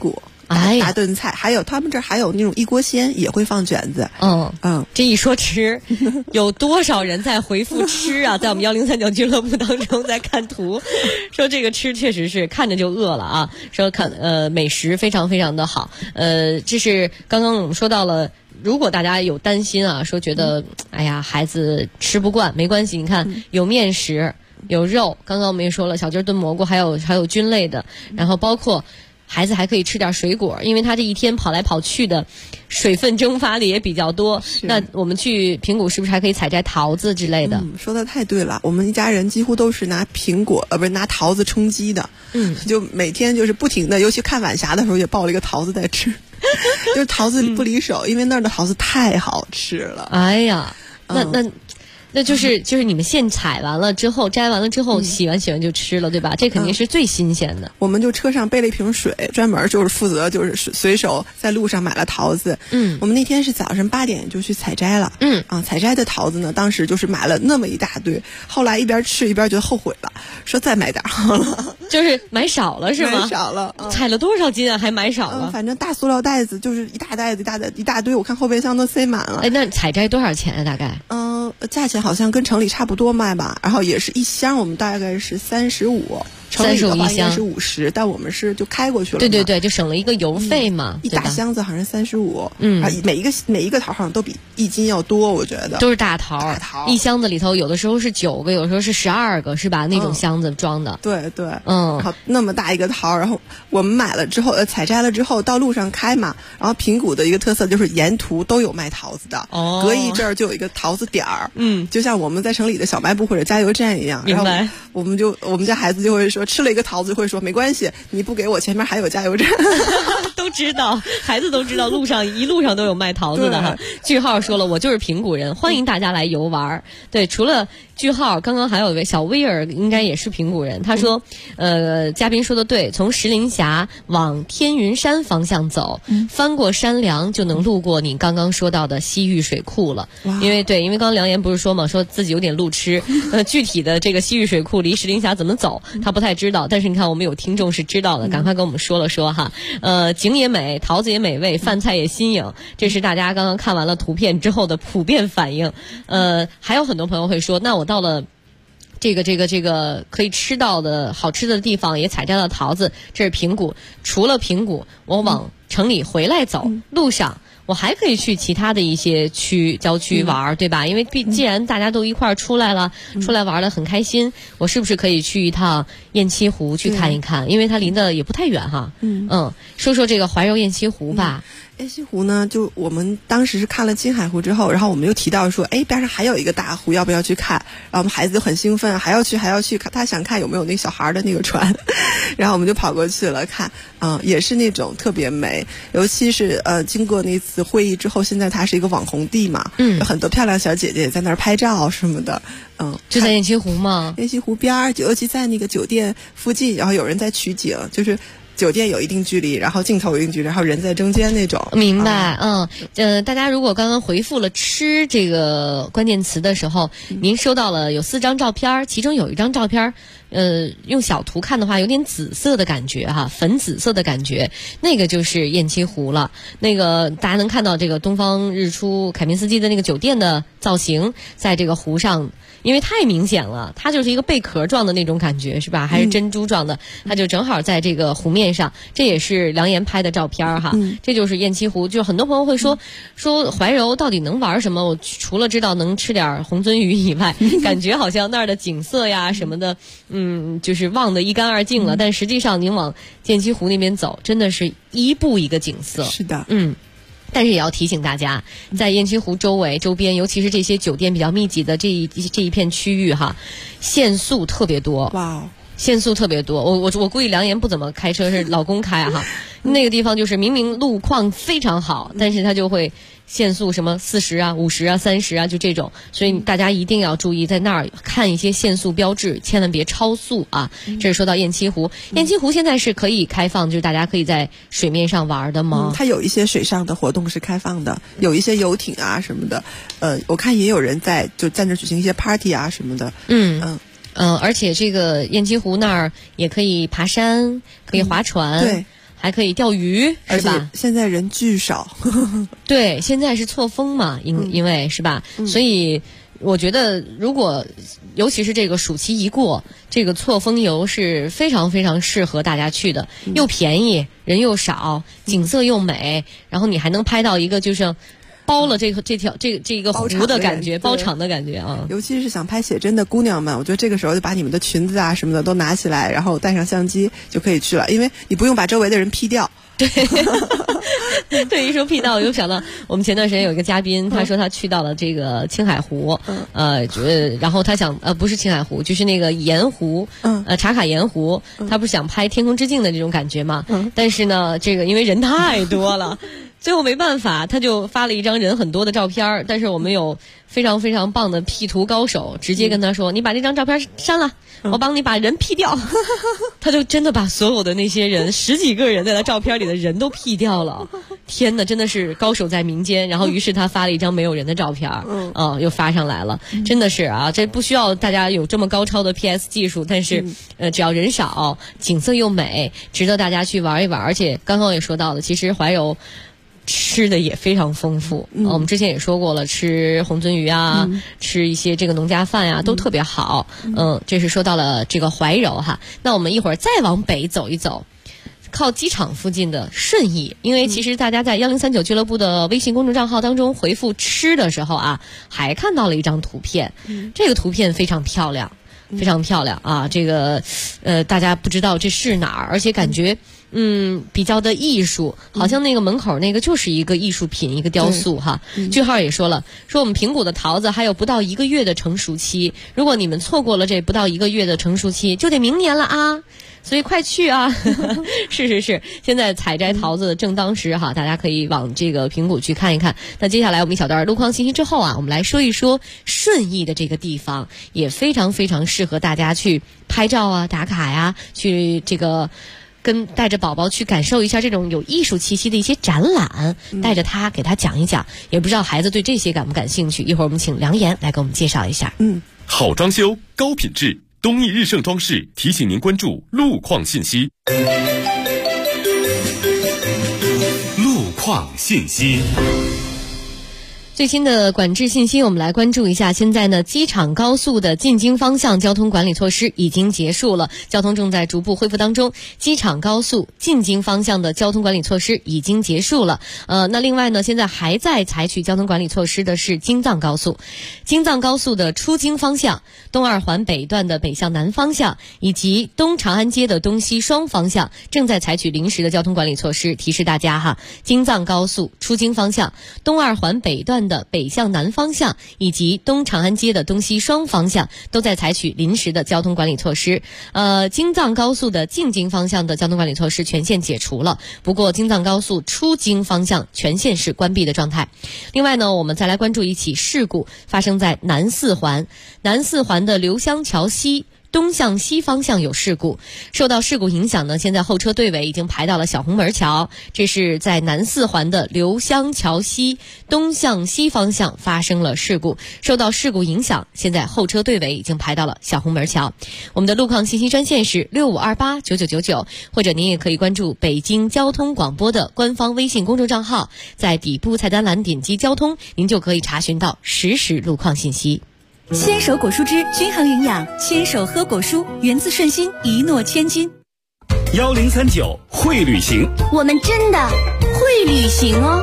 大炖菜，还有他们这儿还有那种一锅鲜也会放卷子。 这一说吃，有多少人在回复吃啊？在我们103.9俱乐部当中在看图，说这个吃确实是看着就饿了啊。说美食非常非常的好。这是刚刚我们说到了。如果大家有担心啊，说觉得哎呀孩子吃不惯，没关系，你看有面食，有肉，刚刚我们也说了小鸡炖蘑菇，还有菌类的，然后包括孩子还可以吃点水果，因为他这一天跑来跑去的，水分蒸发的也比较多。那我们去平谷是不是还可以采摘桃子之类的？ 说的太对了，我们一家人几乎都是拿拿桃子充饥的。就每天就是不停的，尤其看晚霞的时候也抱了一个桃子在吃。就是桃子不离手，因为那儿的桃子太好吃了。 哎呀，那就是你们现采完了之后，摘完了之后，洗完就吃了，对吧？这肯定是最新鲜的。 我们就车上背了一瓶水，专门就是负责就是随手在路上买了桃子。我们那天是早上8点就去采摘了。采摘的桃子呢，当时就是买了那么一大堆，后来一边吃一边觉得后悔了，说再买点好了。 就是买少了是吗？ 买少了。 采了多少斤啊？还买少了？ 反正大塑料袋子就是一大袋子一大堆，我看后备箱都塞满了。 那采摘多少钱啊？大概？ 价钱好像跟城里差不多卖吧，然后也是一箱，我们大概是35，城里的话应该是50，但我们是就开过去了。 对，就省了一个邮费嘛。 一大箱子好像35，每一个桃好像都比1斤要多，我觉得都是大桃，一箱子里头有的时候是9个，有时候是12个，是吧？那种箱子装的。 对，好，那么大一个桃，然后我们买了之后，采摘了之后到路上开嘛，然后平谷的一个特色就是沿途都有卖桃子的，隔一阵儿就有一个桃子点儿。就像我们在城里的小卖部或者加油站一样。 明白。 然后我们家孩子就会说，吃了一个桃子会说没关系，你不给我前面还有加油站。 都知道，孩子都知道，一路上都有卖桃子的哈。句号说了，我就是平谷人，欢迎大家来游玩。对，除了句号，刚刚还有一位小威尔，应该也是平谷人。他说，嘉宾说的对，从石林峡往天云山方向走，翻过山梁就能路过你刚刚说到的西域水库了。因为刚刚梁岩不是说嘛，说自己有点路痴，具体的这个西域水库离石林峡怎么走，他不太知道。但是你看，我们有听众是知道的，赶快跟我们说了说哈。景也美，桃子也美味，饭菜也新颖，这是大家刚刚看完了图片之后的普遍反应。还有很多朋友会说，那我到了这个可以吃到的好吃的地方，也采摘了桃子，这是平谷。除了平谷，我往城里回来走，路上我还可以去其他的一些郊区玩，对吧？因为既然大家都一块儿出来了，出来玩得很开心，我是不是可以去一趟雁栖湖去看一看？因为它离得也不太远哈。说说这个怀柔雁栖湖吧。 雁栖湖呢，就我们当时是看了金海湖之后，然后我们又提到说，边上还有一个大湖，要不要去看？然后我们孩子就很兴奋，还要去看，他想看有没有那小孩的那个船，然后我们就跑过去了看，也是那种特别美，尤其是经过那次会议之后，现在它是一个网红地嘛，有很多漂亮小姐姐在那儿拍照什么的， 就在雁栖湖吗？ 雁栖湖边儿，尤其在那个酒店附近，然后有人在取景，就是酒店有一定距离，然后镜头有一定距离，然后人在中间那种。 明白。大家如果刚刚回复了吃这个关键词的时候，您收到了有4张照片，其中有一张照片用小图看的话有点紫色的感觉哈，粉紫色的感觉，那个就是雁栖湖了。那个大家能看到这个东方日出凯宾斯基的那个酒店的造型在这个湖上，因为太明显了，它就是一个贝壳状的那种感觉，是吧？还是珍珠状的，它就正好在这个湖面上。这也是梁岩拍的照片哈。这就是雁栖湖。就很多朋友会说怀柔到底能玩什么？我除了知道能吃点红鳟鱼以外，感觉好像那儿的景色呀什么的，就是忘得一干二净了。但实际上您往雁栖湖那边走，真的是一步一个景色。 是的。 但是也要提醒大家，在雁栖湖周边，尤其是这些酒店比较密集的这一片区域哈，限速特别多。 哇， 限速特别多。我估计梁岩不怎么开车，是老公开哈。那个地方就是明明路况非常好，但是他就会限速什么40啊、50啊、30啊，就这种。所以大家一定要注意，在那儿看一些限速标志，千万别超速啊。这是说到雁栖湖。雁栖湖现在是可以开放，就是大家可以在水面上玩的吗？ 它有一些水上的活动是开放的，有一些游艇啊什么的。我看也有人在那举行一些 party 啊什么的。而且这个雁栖湖那儿也可以爬山，可以划船。 对。 还可以钓鱼，是吧？ 而且现在人巨少。 对，现在是错峰嘛，因为是吧？所以我觉得，如果尤其是这个暑期一过，这个错峰游是非常非常适合大家去的，又便宜，人又少，景色又美，然后你还能拍到一个就是包了这个湖的感觉，包场的感觉啊！ 尤其是想拍写真的姑娘们，我觉得这个时候就把你们的裙子啊什么的都拿起来，然后带上相机就可以去了，因为你不用把周围的人 P 掉。 对，对，一说 P 到，我就想到我们前段时间有一个嘉宾，他说他去到了这个青海湖，然后他想不是青海湖，就是那个盐湖，茶卡盐湖，他不是想拍天空之镜的这种感觉嘛？但是呢，这个因为人太多了。最后没办法，他就发了一张人很多的照片，但是我们有非常非常棒的 P 图高手，直接跟他说：“你把这张照片删了，我帮你把人 P 掉。”他就真的把所有的那些人10几个人在他照片里的人都 P 掉了。天哪，真的是高手在民间。然后于是他发了一张没有人的照片，又发上来了。真的是啊，这不需要大家有这么高超的 PS 技术，但是只要人少，景色又美，值得大家去玩一玩。而且刚刚也说到了，其实怀柔吃的也非常丰富，我们之前也说过了，吃红鳟鱼啊，吃一些这个农家饭呀，都特别好。这是说到了这个怀柔哈。那我们一会儿再往北走一走，靠机场附近的顺义，因为其实大家在1039俱乐部的微信公众账号当中回复吃的时候啊，还看到了一张图片，这个图片非常漂亮，非常漂亮啊！这个大家不知道这是哪儿，而且感觉比较的艺术，好像那个门口那个就是一个艺术品，一个雕塑哈。句号也说了，说我们平谷的桃子还有不到1个月的成熟期，如果你们错过了这不到1个月的成熟期，就得明年了啊！所以快去啊！是，现在采摘桃子正当时哈，大家可以往这个平谷去看一看。那接下来我们一小段路况信息之后啊，我们来说一说顺义的这个地方，也非常非常适合大家去拍照啊、打卡呀，去这个带着宝宝去感受一下这种有艺术气息的一些展览，带着他给他讲一讲，也不知道孩子对这些感不感兴趣。一会儿我们请梁岩来给我们介绍一下。 好装修，高品质。东义日盛装饰提醒您关注路况信息。路况信息。 最新的管制信息，我们来关注一下。现在呢，机场高速的进京方向交通管理措施已经结束了，交通正在逐步恢复当中。机场高速进京方向的交通管理措施已经结束了。那另外呢，现在还在采取交通管理措施的是京藏高速。京藏高速的出京方向，东二环北段的北向南方向，以及东长安街的东西双方向，正在采取临时的交通管理措施。提示大家哈，京藏高速出京方向，东二环北段的北向南方向以及东长安街的东西双方向都在采取临时的交通管理措施。京藏高速的进京方向的交通管理措施全线解除了，不过京藏高速出京方向全线是关闭的状态。另外呢，我们再来关注一起事故，发生在南四环的刘香桥西东向西方向有事故，受到事故影响呢，现在候车队尾已经排到了小红门桥。这是在南四环的刘香桥西东向西方向发生了事故，受到事故影响，现在候车队尾已经排到了小红门桥。我们的路况信息专线是65289999，或者您也可以关注北京交通广播的官方微信公众账号，在底部菜单栏点击交通，您就可以查询到实时路况信息。 牵手果蔬汁均衡营养，牵手喝果蔬，源自顺心，一诺千金。 1039会旅行， 我们真的会旅行哦。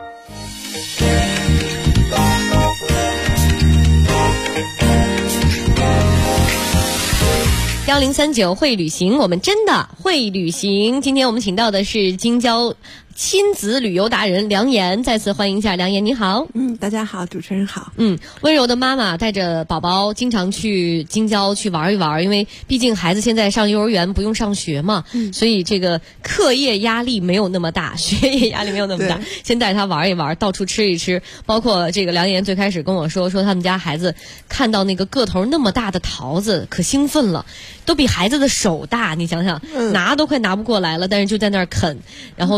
1039会旅行，我们真的会旅行。今天我们请到的是京郊亲子旅游达人梁岩，再次欢迎一下梁岩，你好。 大家好，主持人好。 温柔的妈妈带着宝宝经常去京郊去玩一玩，因为毕竟孩子现在上幼儿园不用上学嘛，所以这个课业压力没有那么大，学业压力没有那么大，先带他玩一玩，到处吃一吃。包括这个梁岩最开始跟我说他们家孩子看到那个个头那么大的桃子可兴奋了，都比孩子的手大，你想想拿都快拿不过来了，但是就在那儿啃，然后这种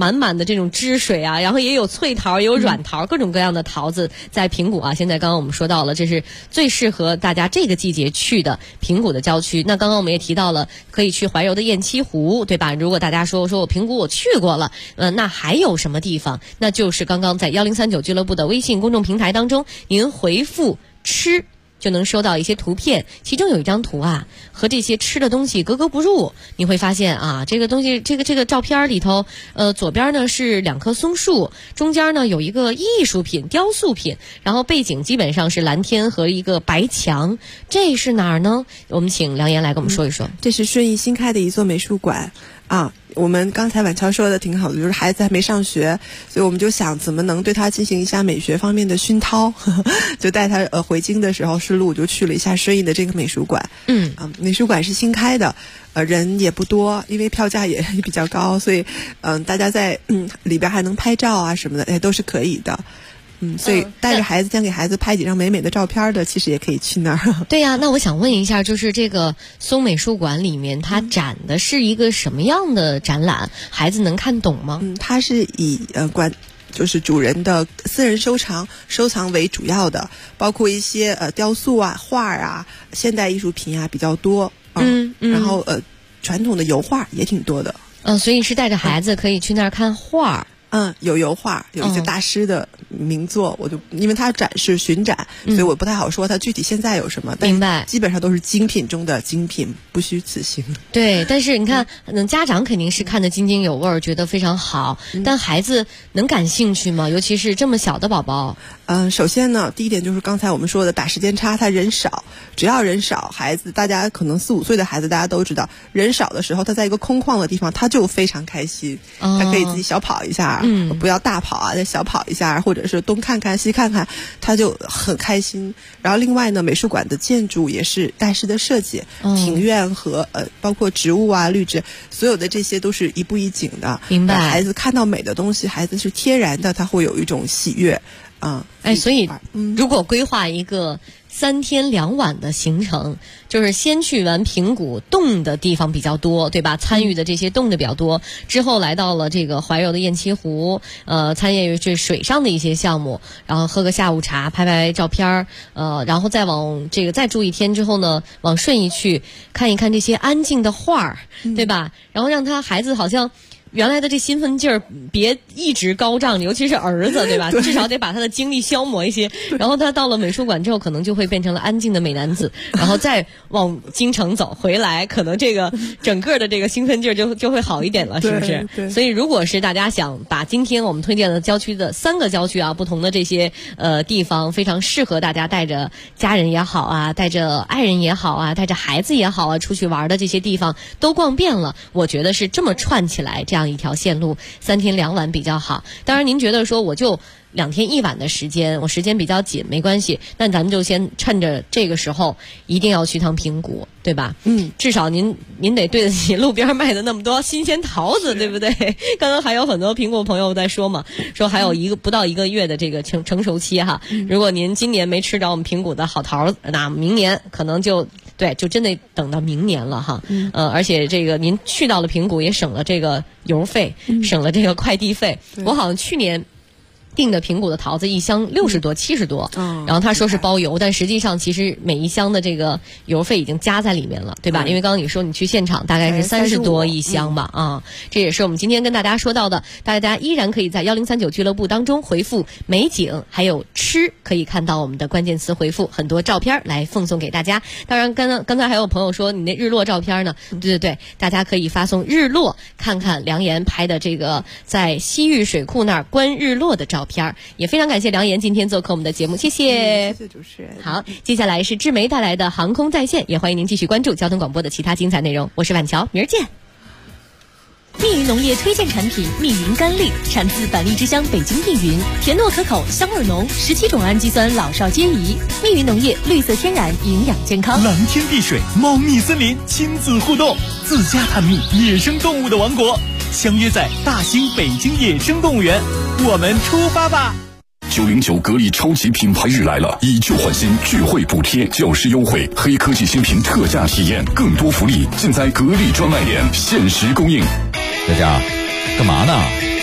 满满的这种汁水啊，然后也有脆桃，也有软桃，各种各样的桃子在平谷啊。现在刚刚我们说到了，这是最适合大家这个季节去的平谷的郊区。那刚刚我们也提到了，可以去怀柔的雁栖湖，对吧？如果大家说我平谷我去过了，那还有什么地方？那就是刚刚在1039俱乐部的微信公众平台当中，您回复吃就能收到一些图片，其中有一张图啊，和这些吃的东西格格不入。你会发现啊，这个东西，这个照片里头，左边呢是2棵松树，中间呢有一个艺术品、雕塑品，然后背景基本上是蓝天和一个白墙。这是哪儿呢？我们请梁岩来跟我们说一说。 这是顺义新开的一座美术馆啊。我们刚才婉乔说的挺好的，就是孩子还没上学，所以我们就想怎么能对他进行一下美学方面的熏陶，就带他回京的时候顺路就去了一下顺义的这个美术馆。美术馆是新开的，人也不多，因为票价也比较高，所以大家在里边还能拍照啊什么的，都是可以的。所以带着孩子想给孩子拍几张美美的照片的，其实也可以去那儿。 对呀，那我想问一下，就是这个松美术馆里面，它展的是一个什么样的展览？孩子能看懂吗？ 它是以就是主人的私人收藏为主要的，包括一些雕塑啊、画啊、现代艺术品啊比较多。然后传统的油画也挺多的。 所以是带着孩子可以去那儿看画。 有油画，有一些大师的名作，因为它展示巡展，所以我不太好说它具体现在有什么。 明白， 基本上都是精品中的精品，不虚此行。 对，但是你看，家长肯定是看得津津有味，觉得非常好，但孩子能感兴趣吗？尤其是这么小的宝宝。 首先呢，第一点就是刚才我们说的打时间差，他人少，只要人少，孩子大家可能4、5岁的孩子大家都知道，人少的时候他在一个空旷的地方他就非常开心，他可以自己小跑一下，不要大跑啊，再小跑一下，或者是东看看西看看，他就很开心。然后另外呢，美术馆的建筑也是带式的设计，庭院和包括植物啊、绿植，所有的这些都是一步一景的。 明白。 孩子看到美的东西，孩子是天然的，他会有一种喜悦。 所以如果规划一个3天2晚的行程，就是先去完平谷动的地方比较多，对吧？参与的这些动的比较多，之后来到了这个怀柔的雁栖湖，参与这水上的一些项目，然后喝个下午茶，拍拍照片，然后再往这个再住1天之后呢，往顺义去看一看这些安静的画，对吧？然后让孩子好像原来的这兴奋劲儿别一直高涨，尤其是儿子，对吧？至少得把他的精力消磨一些。然后他到了美术馆之后，可能就会变成了安静的美男子，然后再往京城走，回来可能这个整个的这个兴奋劲儿就会好一点了，是不是？ 对。 所以如果是大家想把今天我们推荐的郊区的3个郊区啊，不同的这些地方，非常适合大家带着家人也好啊，带着爱人也好啊，带着孩子也好啊，出去玩的这些地方都逛遍了，我觉得是这么串起来这样一条线路，3天2晚比较好。当然您觉得说我就2天1晚的时间，我时间比较紧，没关系，那咱们就先趁着这个时候一定要去趟平谷，对吧？至少您得对得起路边卖的那么多新鲜桃子，对不对？刚刚还有很多平谷朋友在说嘛，说还有不到1个月的这个成熟期哈，如果您今年没吃着我们平谷的好桃，那明年可能就真得等到明年了哈。而且这个您去到了平谷也省了这个邮费，省了这个快递费。我好像去年订的平谷的桃子1箱60多70多，然后他说是包邮，但实际上其实每1箱的这个邮费已经加在里面了，对吧？因为刚刚你说你去现场大概是30多1箱吧，这也是我们今天跟大家说到的，大家依然可以在1039俱乐部当中回复美景还有吃，可以看到我们的关键词回复很多照片来奉送给大家。当然刚才还有朋友说你那日落照片呢，对，大家可以发送日落，看看梁岩拍的这个在西域水库那儿观日落的照片，也非常感谢梁岩今天做客我们的节目，谢谢。 谢谢主持人。 好，接下来是智媒带来的航空在线，也欢迎您继续关注交通广播的其他精彩内容。我是婉乔，明儿见。 密云农业推荐产品密云甘栗，产自板栗之乡北京密云，甜糯可口，香味浓，17种氨基酸老少皆宜。密云农业绿色天然，营养健康。 蓝天碧水，猫腻森林，亲子互动，自家探秘野生动物的王国，相约在大兴北京野生动物园，我们出发吧 ！909格力超级品牌日来了，以旧换新，聚会补贴，教师优惠，黑科技新品特价体验，更多福利尽在格力专卖店，限时供应。 小佳，干嘛呢？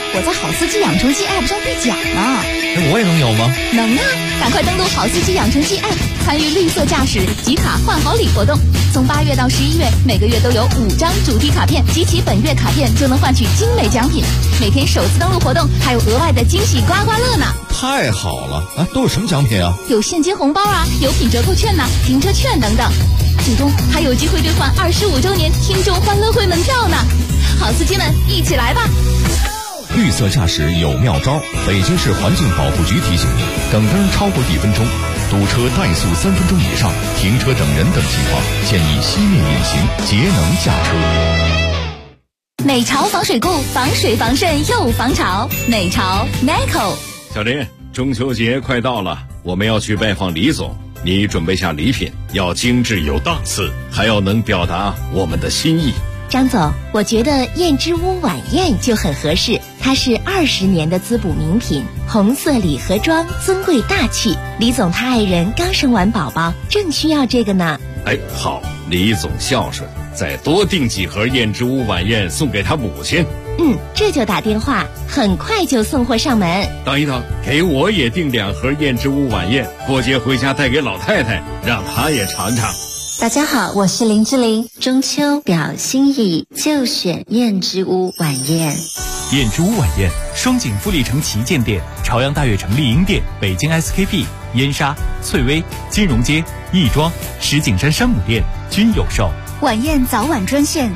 我在好司机养成记 App 上兑奖呢。 那我也能有吗？ 能啊！赶快登录好司机养成记 App， 参与绿色驾驶集卡换好礼活动。从8月到11月，每个月都有5张主题卡片，集齐本月卡片就能换取精美奖品。每天首次登录活动还有额外的惊喜刮刮乐呢！ 太好了啊！都有什么奖品啊？ 有现金红包啊，有品折扣券呐、停车券等等。最终还有机会兑换25周年听众欢乐会门票呢！好司机们，一起来吧！ 绿色驾驶有妙招，北京市环境保护局提醒您：等灯超过1分钟、堵车怠速3分钟以上、停车等人等情况，建议熄灭引擎，节能驾车。 美潮防水固，防水防渗又防潮。美潮 Neco。 小林，中秋节快到了，我们要去拜访李总，你准备下礼品，要精致有档次，还要能表达我们的心意。 张总，我觉得燕之屋晚宴就很合适，它是20年的滋补名品，红色礼盒装，尊贵大气。李总他爱人刚生完宝宝，正需要这个呢。 哎，好，李总孝顺，再多订几盒燕之屋晚宴送给他母亲。 这就打电话，很快就送货上门。 等一等，给我也订2盒燕之屋晚宴，过节回家带给老太太，让她也尝尝。 大家好，我是林志玲。中秋表心意，就选燕之屋晚宴。 燕之屋晚宴，双井富力城旗舰店、朝阳大悦城丽婴店、北京 SKP、燕莎、翠微、金融街、亦庄、石景山山姆店均有售。 晚宴早晚专线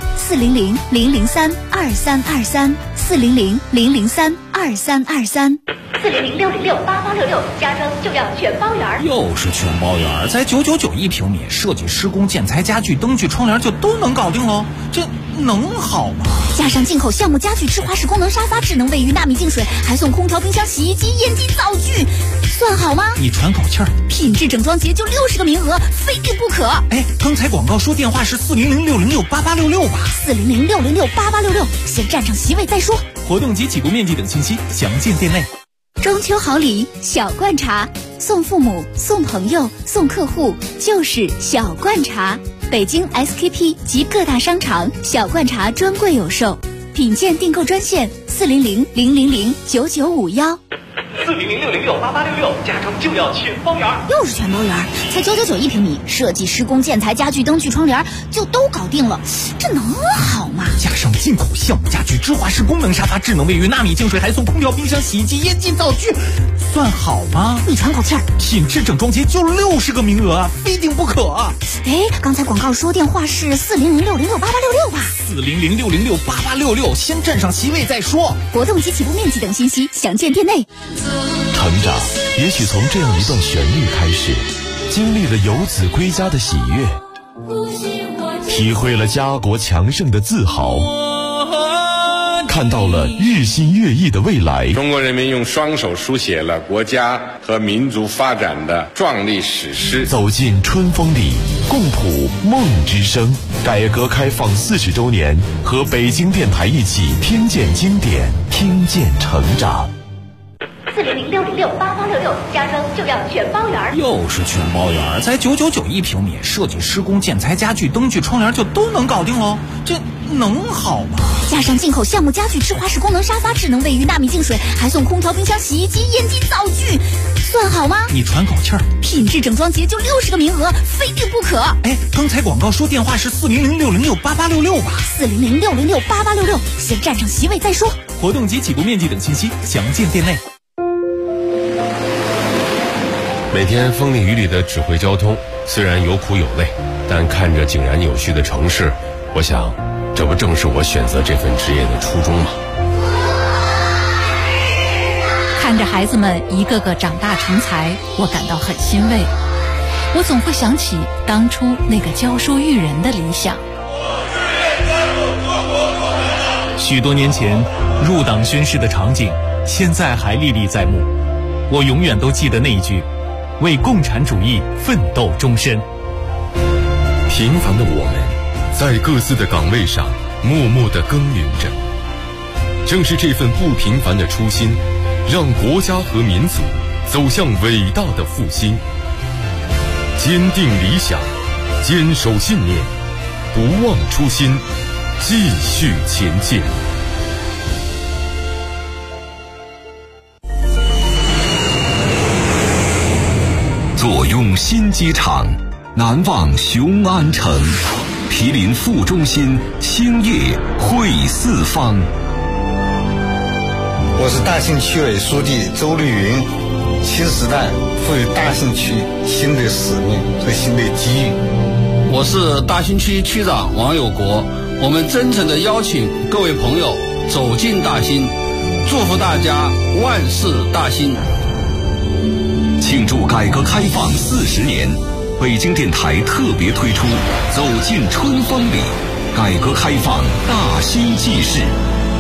400-003-2323 400-003-2323。 400-606-8866，家装就要全包圆。 又是全包圆，才999一平米，设计施工建材家具灯具窗帘就都能搞定喽，这能好吗？ 加上进口橡木家具、智华式功能沙发、智能卫浴、纳米净水，还送空调、冰箱、洗衣机、烟机、灶具，算好吗？ 你喘口气儿， 品质整装节就60个名额，非订不可。 哎，刚才广告说电话是400-606-8866吧 400-606-8866，先占上席位再说。 活动及起步面积等信息详见店内。 中秋好礼，小罐茶，送父母、送朋友、送客户，就是小罐茶。北京 SKP 及各大商场小罐茶专柜有售，品鉴订购专线400-000-9951。 400-606-8866，家装就要全包圆。 又是全包圆，才999一平米，设计施工建材家具灯具窗帘就都搞定了，这能好吗？ 加上进口橡木家具、智华式功能沙发、智能卫浴、纳米净水，还送空调、冰箱、洗衣机、烟机、灶具，算好吗？ 你喘口气儿， 品质整装节就60个名额啊，非订不可啊！ 哎，刚才广告说电话是400-606-8866吧 400-606-8866，先占上席位再说。 活动及起步面积等信息详见店内。 成长也许从这样一段旋律开始，经历了游子归家的喜悦，体会了家国强盛的自豪，看到了日新月异的未来。 中国人民用双手书写了国家和民族发展的壮丽史诗。 走进春风里，共谱梦之声。改革开放40周年，和北京电台一起听见经典，听见成长。 400-606-8866，家装就要全包圆。 又是全包圆，才999一平米，设计施工建材家具灯具窗帘就都能搞定喽，这能好吗？ 加上进口橡木家具、智华式功能沙发、智能卫浴、纳米净水，还送空调、冰箱、洗衣机、烟机、灶具，算好吗？ 你喘口气儿， 品质整装节就60个名额，非订不可。 哎，刚才广告说电话是400-606-8866吧 400-606-8866，先占上席位再说。 活动及起步面积等信息详见店内。 每天风里雨里的指挥交通，虽然有苦有累，但看着井然有序的城市，我想，这不正是我选择这份职业的初衷吗？ 看着孩子们一个个长大成才，我感到很欣慰。我总会想起当初那个教书育人的理想。 许多年前入党宣誓的场景，现在还历历在目。我永远都记得那一句：为共产主义奋斗终身。 平凡的我们，在各自的岗位上默默地耕耘着。正是这份不平凡的初心，让国家和民族走向伟大的复兴。坚定理想，坚守信念，不忘初心，继续前进。 坐拥新机场，难忘雄安城。毗邻副中心，兴业汇四方。 我是大兴区委书记周绿云。新时代赋予大兴区新的使命和新的机遇。 我是大兴区区长王有国。我们真诚地邀请各位朋友走进大兴，祝福大家万事大兴。 庆祝改革开放40年，北京电台特别推出《走进春风里》，改革开放大兴纪事。